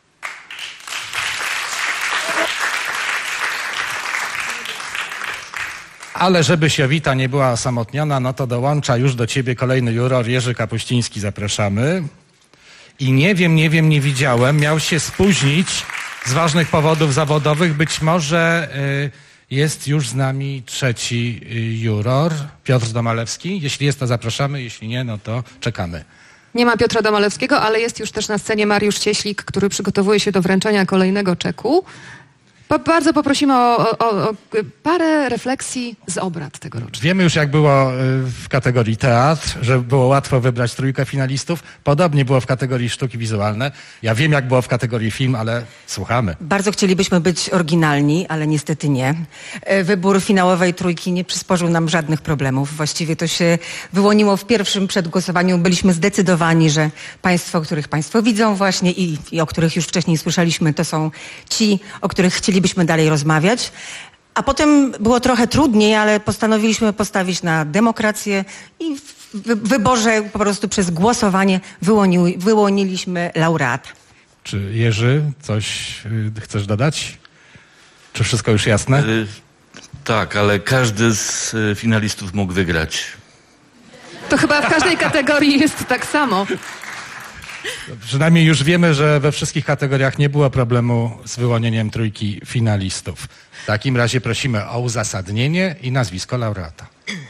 S7: Ale żeby Jowita nie była osamotniona, no to dołącza już do ciebie kolejny juror, Jerzy Kapuściński, zapraszamy. I nie widziałem, miał się spóźnić z ważnych powodów zawodowych. Być może jest już z nami trzeci juror, Piotr Domalewski. Jeśli jest, to zapraszamy, jeśli nie, no to czekamy.
S23: Nie ma Piotra Domalewskiego, ale jest już też na scenie Mariusz Cieślik, który przygotowuje się do wręczenia kolejnego czeku. Bardzo poprosimy o parę refleksji z obrad tegorocznych.
S7: Wiemy już, jak było w kategorii teatr, że było łatwo wybrać trójkę finalistów. Podobnie było w kategorii sztuki wizualne. Ja wiem, jak było w kategorii film, ale słuchamy.
S16: Bardzo chcielibyśmy być oryginalni, ale niestety nie. Wybór finałowej trójki nie przysporzył nam żadnych problemów. Właściwie to się wyłoniło w pierwszym przedgłosowaniu. Byliśmy zdecydowani, że państwo, których państwo widzą właśnie i o których już wcześniej słyszeliśmy, to są ci, o których chcielibyśmy dalej rozmawiać. A potem było trochę trudniej, ale postanowiliśmy postawić na demokrację i w wyborze po prostu przez głosowanie wyłoniliśmy laureata.
S7: Czy Jerzy, coś chcesz dodać? Czy wszystko już jasne?
S17: Tak, ale każdy z finalistów mógł wygrać.
S23: To chyba w każdej kategorii jest tak samo.
S7: Przynajmniej już wiemy, że we wszystkich kategoriach nie było problemu z wyłonieniem trójki finalistów. W takim razie prosimy o uzasadnienie i nazwisko laureata.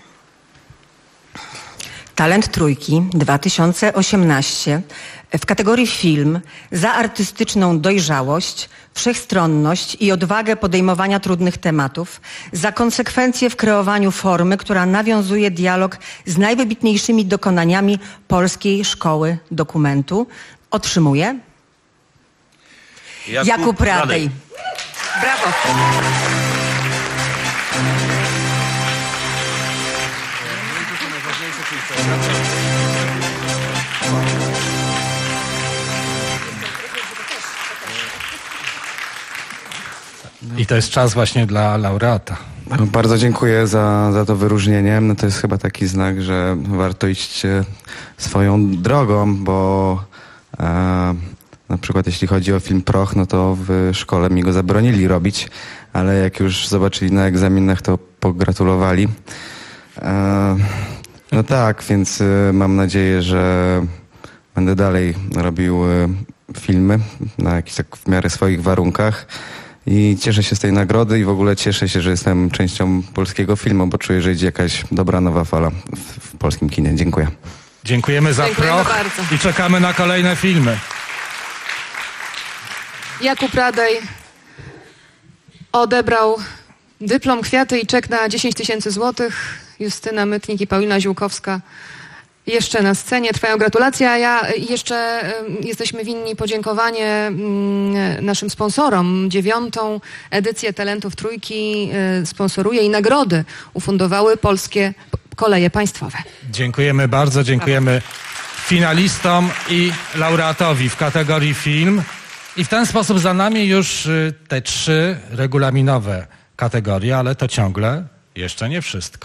S16: Talent Trójki 2018 w kategorii film za artystyczną dojrzałość, wszechstronność i odwagę podejmowania trudnych tematów, za konsekwencje w kreowaniu formy, która nawiązuje dialog z najwybitniejszymi dokonaniami polskiej szkoły dokumentu, otrzymuje Jakub Radej.
S23: Brawo.
S7: I to jest czas właśnie dla laureata.
S14: Bardzo dziękuję za to wyróżnienie. No to jest chyba taki znak, że warto iść swoją drogą, bo na przykład jeśli chodzi o film Proch, no to w szkole mi go zabronili robić, ale jak już zobaczyli na egzaminach, to pogratulowali. No tak, więc mam nadzieję, że będę dalej robił filmy na jakichś tak w miarę swoich warunkach i cieszę się z tej nagrody i w ogóle cieszę się, że jestem częścią polskiego filmu, bo czuję, że idzie jakaś dobra nowa fala w polskim kinie. Dziękuję.
S7: Dziękujemy za proch
S23: bardzo.
S7: i czekamy na kolejne filmy.
S23: Jakub Radej odebrał dyplom, kwiaty i czek na 10 000 złotych. Justyna Mytnik i Paulina Ziółkowska jeszcze na scenie. Trwają gratulacje, a ja jeszcze jesteśmy winni podziękowanie naszym sponsorom. 9. edycję Talentów Trójki sponsoruje i nagrody ufundowały Polskie Koleje Państwowe.
S7: Dziękujemy bardzo, dziękujemy finalistom i laureatowi w kategorii film. I w ten sposób za nami już te 3 regulaminowe kategorie, ale to ciągle jeszcze nie wszystko.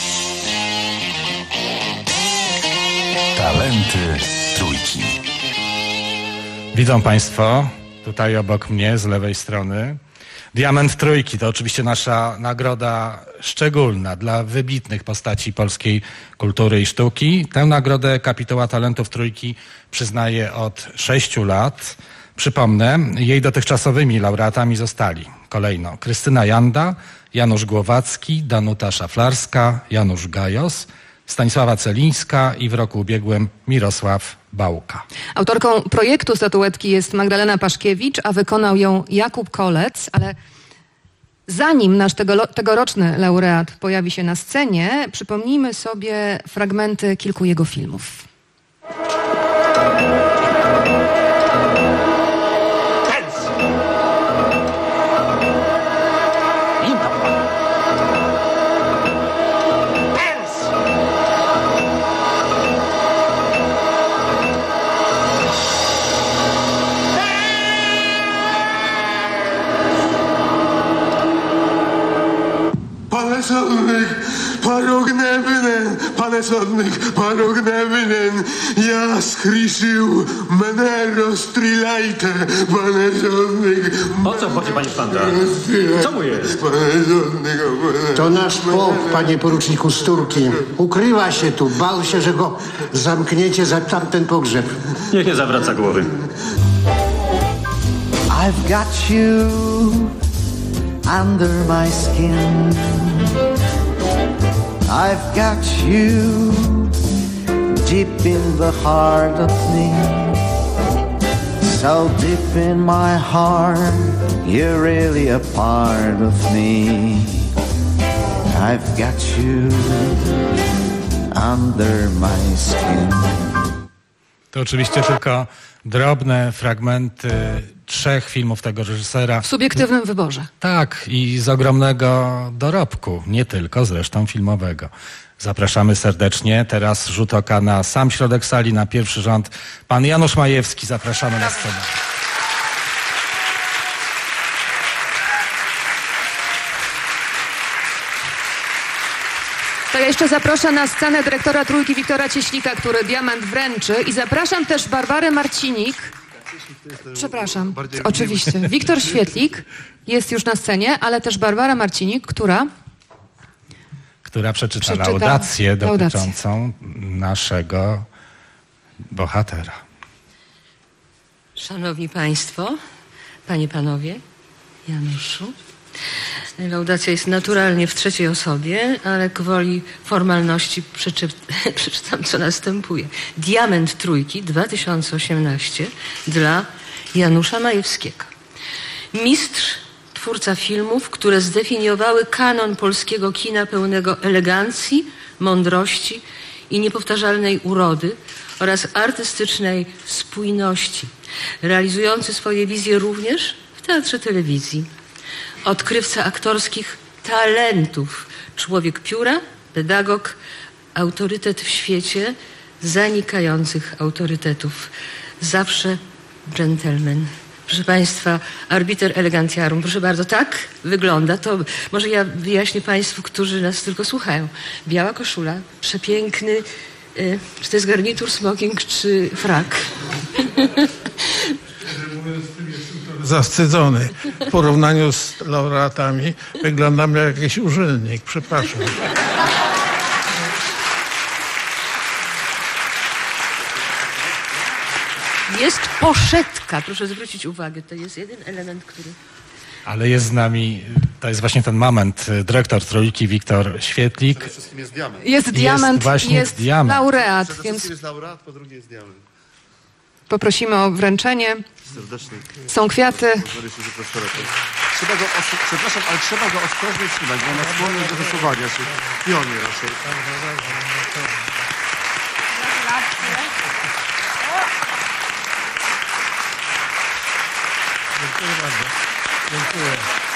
S21: Talenty Trójki.
S7: Widzą Państwo, tutaj obok mnie, z lewej strony, Diament Trójki. To oczywiście nasza nagroda szczególna dla wybitnych postaci polskiej kultury i sztuki. Tę nagrodę Kapituła Talentów Trójki przyznaje od 6 lat. Przypomnę, jej dotychczasowymi laureatami zostali kolejno Krystyna Janda, Janusz Głowacki, Danuta Szaflarska, Janusz Gajos, Stanisława Celińska i w roku ubiegłym Mirosław Bałka.
S23: Autorką projektu statuetki jest Magdalena Paszkiewicz, a wykonał ją Jakub Kolec, ale zanim nasz tegoroczny laureat pojawi się na scenie, przypomnijmy sobie fragmenty kilku jego filmów.
S3: Pane sodnych, parognebnen, pane sodnych, parognebnen, ja skriszył mnie rozstrzelajte, pane sodnych.
S4: O co chodzi, panie sztandar? Co mu jest?
S5: To nasz pop, panie poruczniku Sturki. Ukrywa się tu, bał się, że go zamkniecie za tamten pogrzeb.
S4: Niech nie zawraca głowy.
S19: I've got you under my skin. I've got you deep in the heart of me. So deep in my heart, you're really a part of me. I've got you under my skin.
S7: To oczywiście tylko drobne fragmenty 3 filmów tego reżysera.
S23: W subiektywnym wyborze.
S7: Tak, i z ogromnego dorobku, nie tylko zresztą filmowego. Zapraszamy serdecznie. Teraz rzut oka na sam środek sali, na pierwszy rząd. Pan Janusz Majewski, zapraszamy na scenę.
S23: To ja jeszcze zaproszę na scenę dyrektora Trójki Wiktora Cieślika, który diament wręczy, i zapraszam też Barbarę Marcinik. Przepraszam, oczywiście. Wiktor Świetlik jest już na scenie, ale też Barbara Marcinik, która
S7: przeczyta laudację dotyczącą naszego bohatera.
S20: Szanowni Państwo, Panie, Panowie, Januszu. Laudacja jest naturalnie w trzeciej osobie, ale gwoli formalności przeczytam, co następuje. Diament Trójki 2018 dla Janusza Majewskiego. Mistrz, twórca filmów, które zdefiniowały kanon polskiego kina pełnego elegancji, mądrości i niepowtarzalnej urody oraz artystycznej spójności, realizujący swoje wizje również w teatrze telewizji. Odkrywca aktorskich talentów, człowiek pióra, pedagog, autorytet w świecie zanikających autorytetów. Zawsze dżentelmen. Proszę Państwa, arbiter elegantiarum. Proszę bardzo, tak wygląda. To może ja wyjaśnię Państwu, którzy nas tylko słuchają. Biała koszula, przepiękny, czy to jest garnitur, smoking, czy frak?
S22: Zawstydzony. W porównaniu z laureatami wyglądam jak jakiś urzędnik. Przepraszam.
S20: poszetka. Proszę zwrócić uwagę, to jest jeden element, który...
S7: Ale jest z nami, to jest właśnie ten moment, dyrektor Trójki, Wiktor Świetlik.
S2: Przede wszystkim jest diament.
S23: Jest diament, jest laureat,
S2: Przede
S23: więc
S2: wszystkim jest laureat, po drugie jest diament.
S23: poprosimy o wręczenie.
S2: Serdecznie.
S23: Są kwiaty.
S2: Trzeba go, przepraszam, ale trzeba go ostrożnie trzymać, bo ma skłonność do wysuwania się. Pionie raczej.
S22: Dziękuję bardzo. Dziękuję.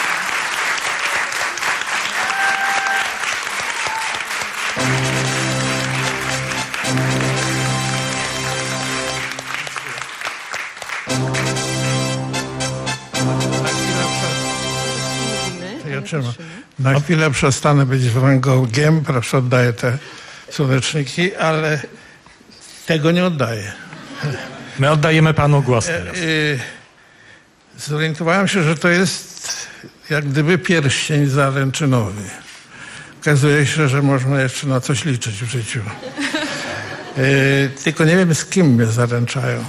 S22: Ja trzymam. Na chwilę przestanę być wręgowgiem, proszę oddaję te słoneczniki, ale tego nie oddaję.
S7: My oddajemy panu głos teraz.
S22: Zorientowałem się, że to jest jak gdyby pierścień zaręczynowy. Okazuje się, że można jeszcze na coś liczyć w życiu. Tylko nie wiem, z kim mnie zaręczają.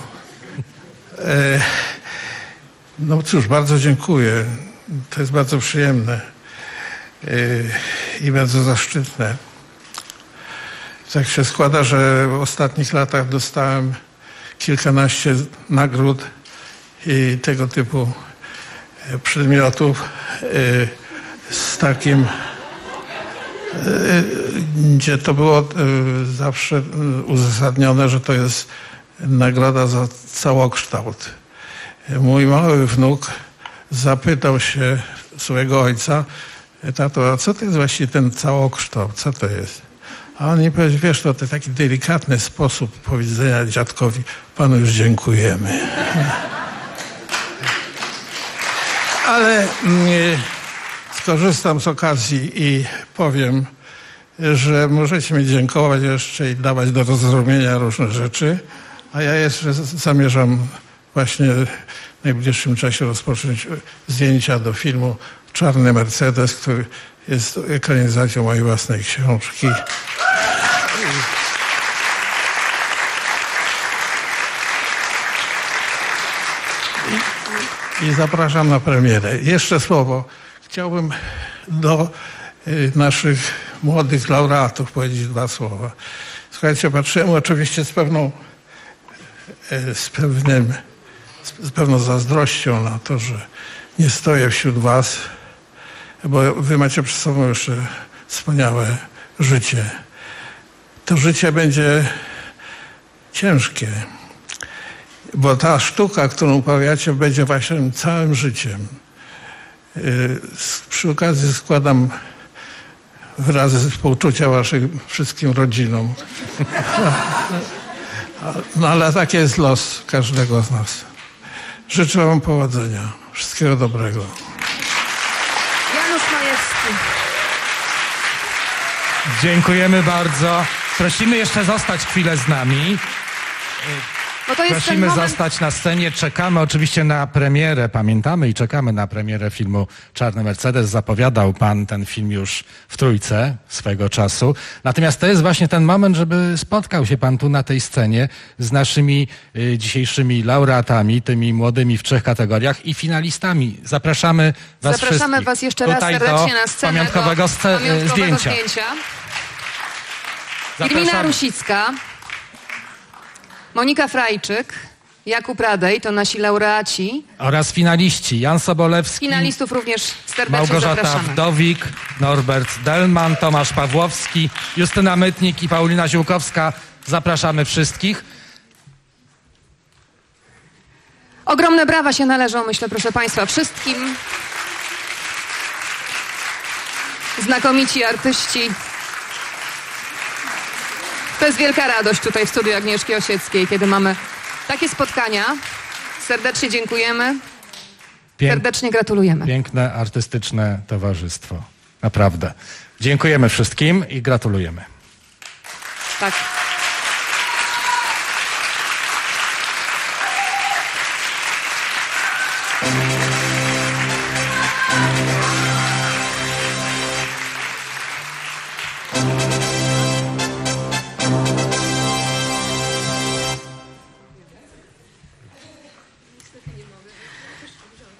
S22: No cóż, bardzo dziękuję. To jest bardzo przyjemne i bardzo zaszczytne. Tak się składa, że w ostatnich latach dostałem kilkanaście nagród i tego typu przedmiotów z takim, gdzie to było zawsze uzasadnione, że to jest nagroda za całokształt. Mój mały wnuk zapytał się swojego ojca: tato, a co to jest właściwie ten całokształt? Co to jest? A on mi powiedział: wiesz, to taki delikatny sposób powiedzenia dziadkowi: panu już dziękujemy. Ale skorzystam z okazji i powiem, że możecie mi dziękować jeszcze i dawać do zrozumienia różne rzeczy, a ja jeszcze zamierzam właśnie w najbliższym czasie rozpocząć zdjęcia do filmu Czarny Mercedes, który jest ekranizacją mojej własnej książki. I zapraszam na premierę. Jeszcze słowo. Chciałbym do naszych młodych laureatów powiedzieć dwa słowa. Słuchajcie, patrzyłem oczywiście z pewną zazdrością na to, że nie stoję wśród was, bo wy macie przed sobą jeszcze wspaniałe życie. To życie będzie ciężkie, bo ta sztuka, którą uprawiacie, będzie waszym całym życiem. Przy okazji składam wyrazy współczucia waszym wszystkim rodzinom. No ale taki jest los każdego z nas. Życzę wam powodzenia. Wszystkiego dobrego.
S23: Janusz Majewski.
S7: Dziękujemy bardzo. Prosimy jeszcze zostać chwilę z nami.
S23: No to jest
S7: Prosimy
S23: ten moment...
S7: zostać na scenie. Czekamy oczywiście na premierę. Pamiętamy i czekamy na premierę filmu Czarny Mercedes. Zapowiadał pan ten film już w Trójce swego czasu. Natomiast to jest właśnie ten moment, żeby spotkał się pan tu na tej scenie z naszymi dzisiejszymi laureatami, tymi młodymi w 3 kategoriach i finalistami. Zapraszamy was wszystkich.
S23: Was jeszcze raz
S7: tutaj
S23: serdecznie
S7: do
S23: na scenę
S7: pamiątkowego zdjęcia.
S23: Irmina Rusicka, Monika Frajczyk, Jakub Radej, to nasi laureaci.
S7: Oraz finaliści Jan Sobolewski,
S23: Finalistów również serdecznie
S7: Małgorzata
S23: zapraszamy.
S7: Wdowik, Norbert Delman, Tomasz Pawłowski, Justyna Mytnik i Paulina Ziółkowska. Zapraszamy wszystkich.
S23: Ogromne brawa się należą, myślę, proszę państwa, wszystkim. Znakomici artyści. To jest wielka radość tutaj w studiu Agnieszki Osieckiej, kiedy mamy takie spotkania. Serdecznie dziękujemy. Serdecznie gratulujemy.
S7: Piękne, artystyczne towarzystwo. Naprawdę. Dziękujemy wszystkim i gratulujemy.
S23: Tak.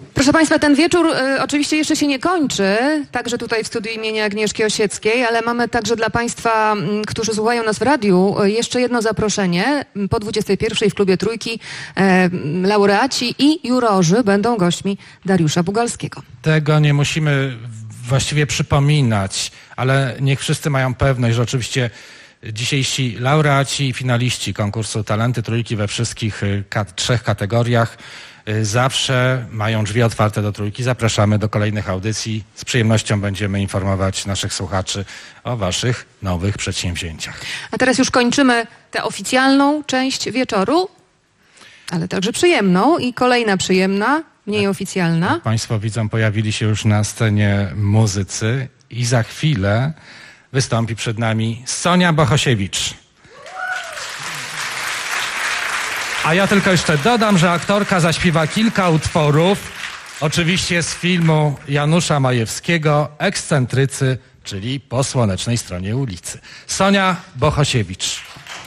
S23: Proszę Państwa, ten wieczór oczywiście jeszcze się nie kończy, także tutaj w studiu imienia Agnieszki Osieckiej, ale mamy także dla Państwa, którzy słuchają nas w radiu, jeszcze jedno zaproszenie. Po 21:00 w Klubie Trójki laureaci i jurorzy będą gośćmi Dariusza Bugalskiego.
S7: Tego nie musimy właściwie przypominać, ale niech wszyscy mają pewność, że oczywiście dzisiejsi laureaci i finaliści konkursu Talenty Trójki we wszystkich 3 kategoriach zawsze mają drzwi otwarte do Trójki. Zapraszamy do kolejnych audycji. Z przyjemnością będziemy informować naszych słuchaczy o waszych nowych przedsięwzięciach.
S23: A teraz już kończymy tę oficjalną część wieczoru, ale także przyjemną i kolejna przyjemna, mniej oficjalna.
S7: Jak Państwo widzą, pojawili się już na scenie muzycy i za chwilę wystąpi przed nami Sonia Bohosiewicz. A ja tylko jeszcze dodam, że aktorka zaśpiewa kilka utworów, oczywiście z filmu Janusza Majewskiego Ekscentrycy, czyli Po słonecznej stronie ulicy. Sonia Bohosiewicz.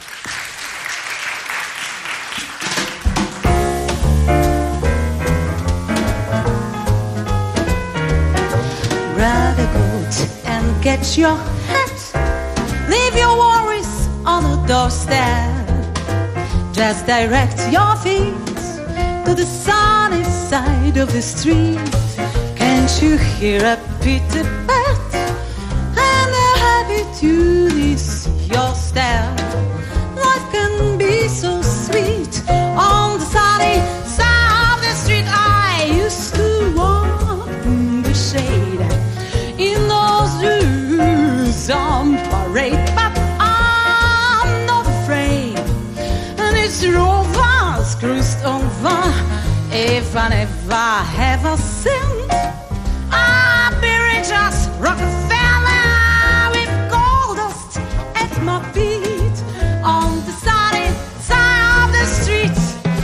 S1: Grab a coat and get your hat. Leave your worries on the doorstep. Just direct your feet to the sunny side of the street. Can't you hear a pitter pat? And a happy tune is your step. Life can be so sweet on the sunny side of the street. I used to walk in the shade in those days on parade, but I'm not afraid. It's rovers cruised over. If I never have a cent, I'll be rich as Rockefeller with gold dust at my feet on the sunny side of the street.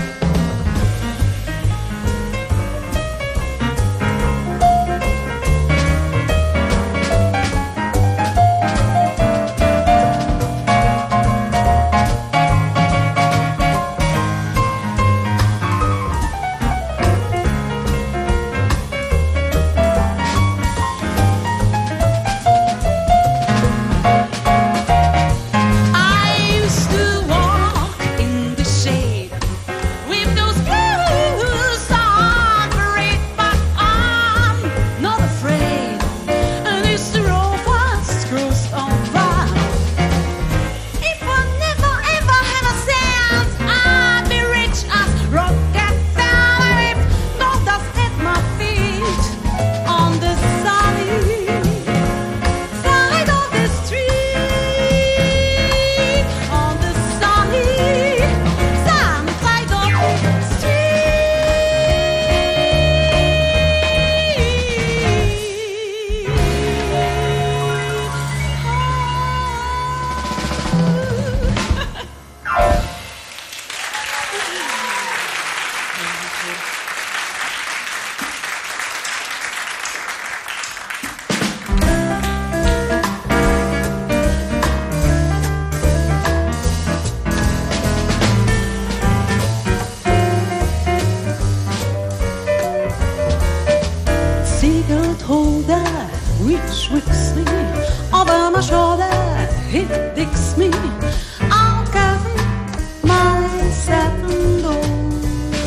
S1: Cigarette holder, reach wicks me over my shoulder, it dicks me. I'll carry my satin gold.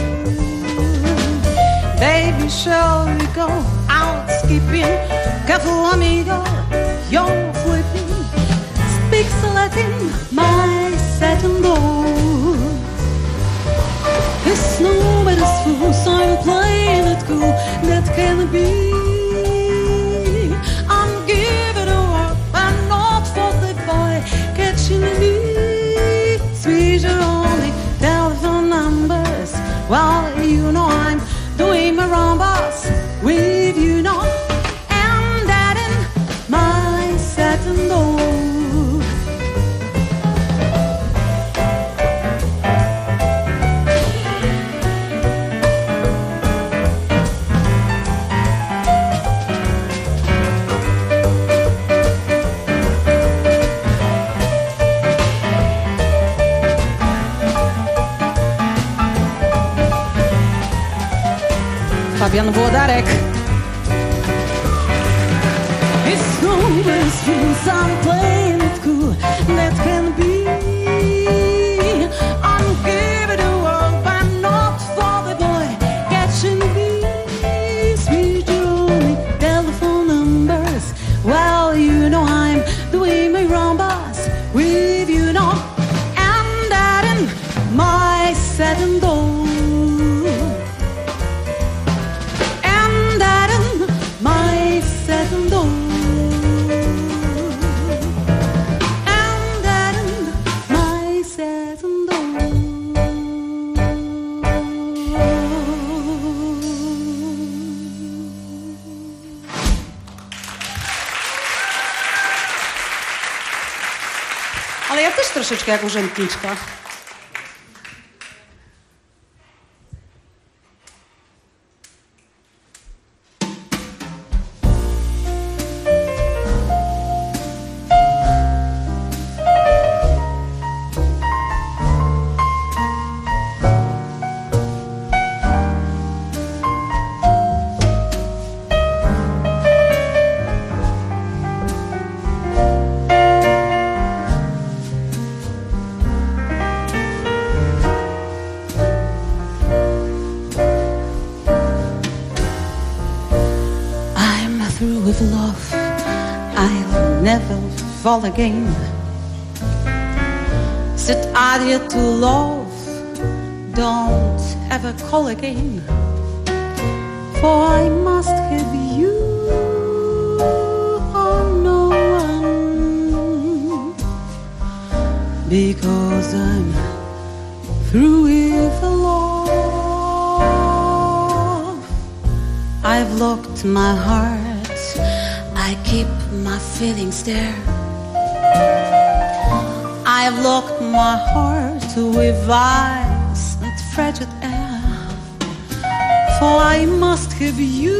S1: Baby, shall we go out skipping? Careful, amigo, you're whipping. Speaks Latin, my satin gold. It's nobody's fool, so I'm playing it cool. That can be. I'm giving up and not for the boy catching me. Sweet your only telephone numbers. Well, you know I'm doing my rumbas with you know. And that in my satin gold. Fabian Włodarek. It's always dreams I'm playing it cool. That can be. I'm giving the world, but not for the boy catching bees. With your only telephone numbers. Well, you know I'm doing my rumbas with you know, and that in my satin door. And that in my satin door.
S6: Ale ja też troszeczkę jak urzędniczka.
S1: With love, I'll never fall again. Said adieu to love, don't ever call again. For I must have you, or no one, because I'm through with love. I've locked my heart, I keep my feelings there. I've locked my heart with ice and frigid air. For I must have you,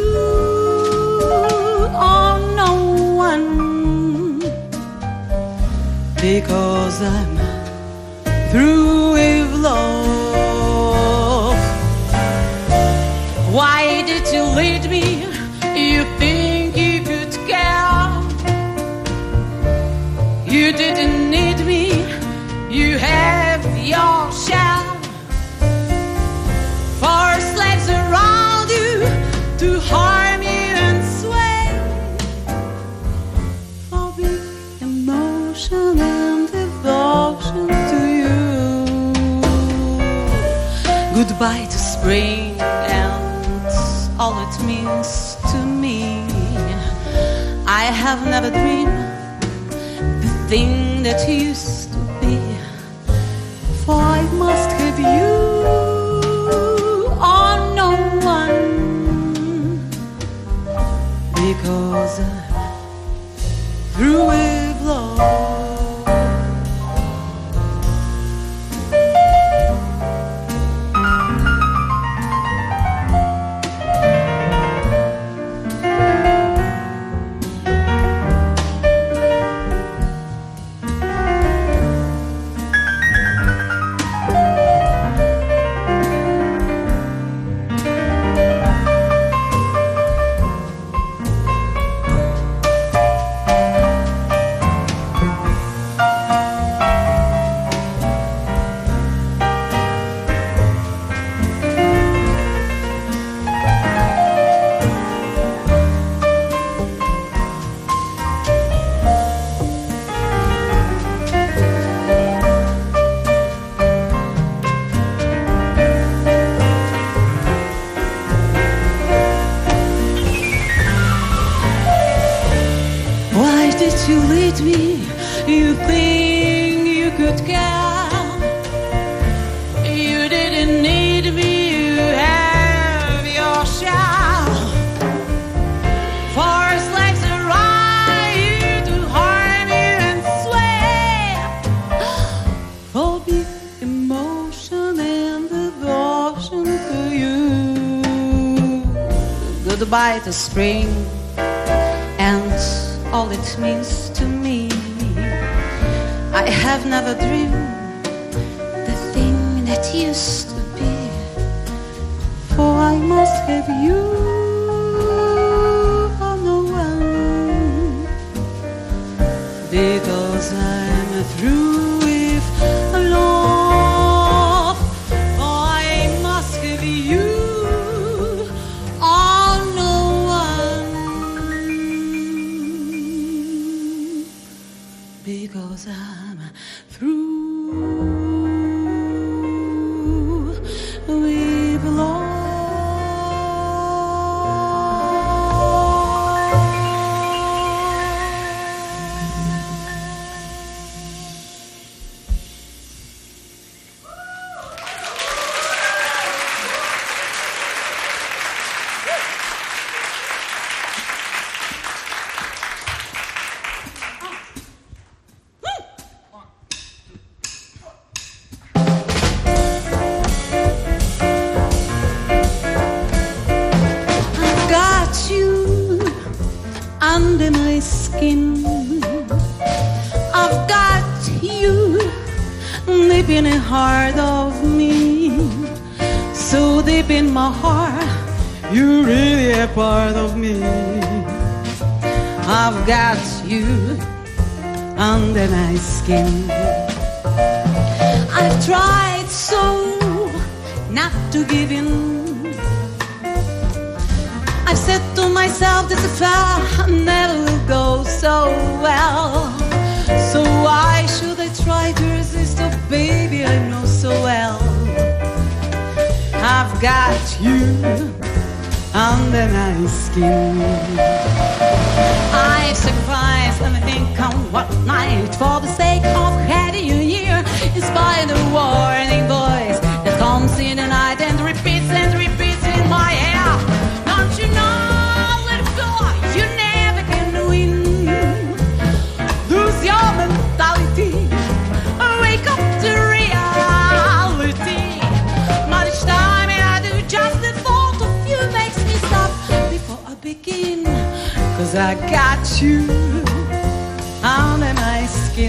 S1: or no one, because I'm through with love. Why did you lead me? You think you could care? You didn't need me, you have your share. Force legs around you to harm you and sway. For big emotion and devotion to you. Goodbye to spring and all it means to me. I have never dreamed the thing that used to be. For I must have you, or no one, because I'm through with love. You lead me, you think you could care. You didn't need me, you have your share. Force legs around you to harm you and sway. For big emotion and devotion to you. Goodbye to spring and all it means to me. I have never dreamed the thing that used to be. For I must have you. 'cause I'm through with love. Under my skin, I've got you deep in the heart of me, so deep in my heart, you're really a part of me. I've got you under my skin. I've tried so not to give in. I've said to myself this affair never will go so well. So why should I try to resist? Oh baby, I know so well I've got you under my skin. I've sacrificed anything come what night for the sake of having you here. In spite of the warning voice that comes in the night and repeats in my ear. Don't you know, little boy, you never can win. Lose your mentality, wake up to reality. But each time I do, just the thought of you makes me stop before I begin. 'Cause I got you under my skin.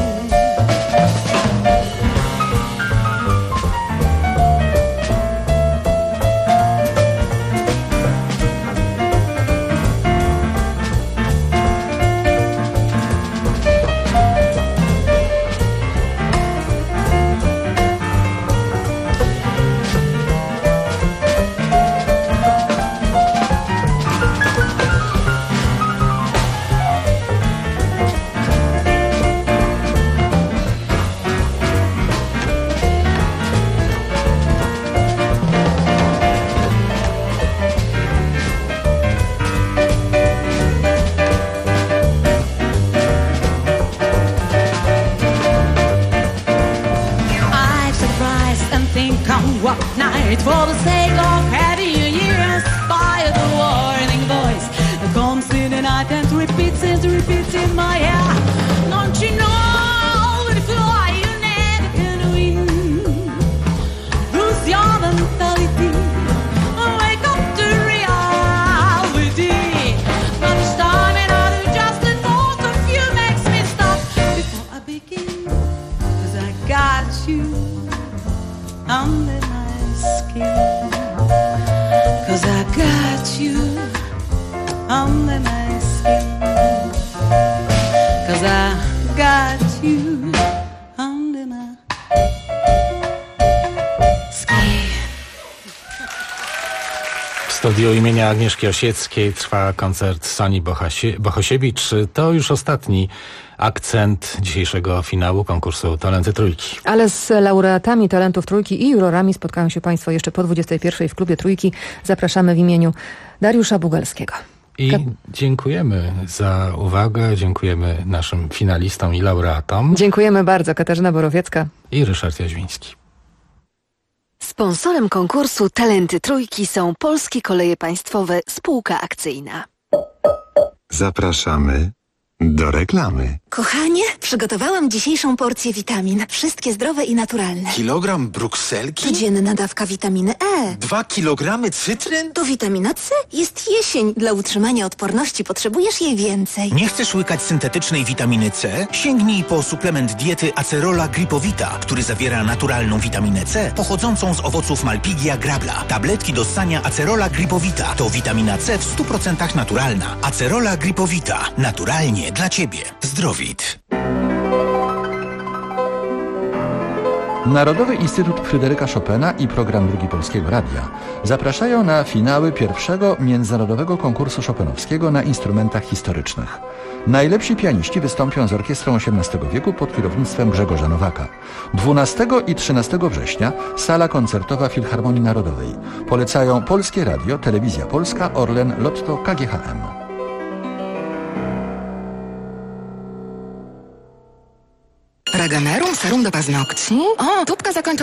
S1: What night for the sake of having you here, inspire the warning voice that comes in the night and repeats in my ear. Don't you know that if you lie, you never can win? Lose your mentality, wake up to reality. But each time and I do, just the thought of you makes me stop before I begin. 'Cause I got you under my skin. 'Cause I got you under my skin. 'Cause I got you under my skin.
S8: W studiu imienia Agnieszki Osieckiej trwa koncert Soni Bohosiewicz. To już ostatni akcent dzisiejszego finału konkursu Talenty Trójki.
S23: Ale z laureatami Talentów Trójki i jurorami spotkają się Państwo jeszcze po 21 w klubie Trójki. Zapraszamy w imieniu Dariusza Bugalskiego.
S8: I dziękujemy za uwagę, dziękujemy naszym finalistom i laureatom.
S23: Dziękujemy bardzo. Katarzyna Borowiecka
S8: i Ryszard Jaźwiński.
S9: Sponsorem konkursu Talenty Trójki są Polskie Koleje Państwowe, spółka akcyjna.
S11: Zapraszamy do reklamy.
S24: Kochanie, przygotowałam dzisiejszą porcję witamin. Wszystkie zdrowe i naturalne.
S25: Kilogram brukselki?
S24: Codzienna dawka witaminy E.
S25: 2 kilogramy cytryn?
S24: To witamina C. Jest jesień. Dla utrzymania odporności potrzebujesz jej więcej.
S25: Nie chcesz łykać syntetycznej witaminy C? Sięgnij po suplement diety Acerola Gripowita, który zawiera naturalną witaminę C pochodzącą z owoców Malpighia grabla. Tabletki do ssania Acerola Gripowita to witamina C w 100% naturalna. Acerola Gripowita. Naturalnie dla Ciebie. Zdrowit.
S10: Narodowy Instytut Fryderyka Chopina i Program Drugi Polskiego Radia zapraszają na finały pierwszego międzynarodowego konkursu chopinowskiego na instrumentach historycznych. Najlepsi pianiści wystąpią z orkiestrą XVIII wieku pod kierownictwem Grzegorza Nowaka. 12 i 13 września sala koncertowa Filharmonii Narodowej. Polecają Polskie Radio, Telewizja Polska, Orlen, Lotto, KGHM.
S12: Regenerum, serum do paznokci. O, tubka zakończona.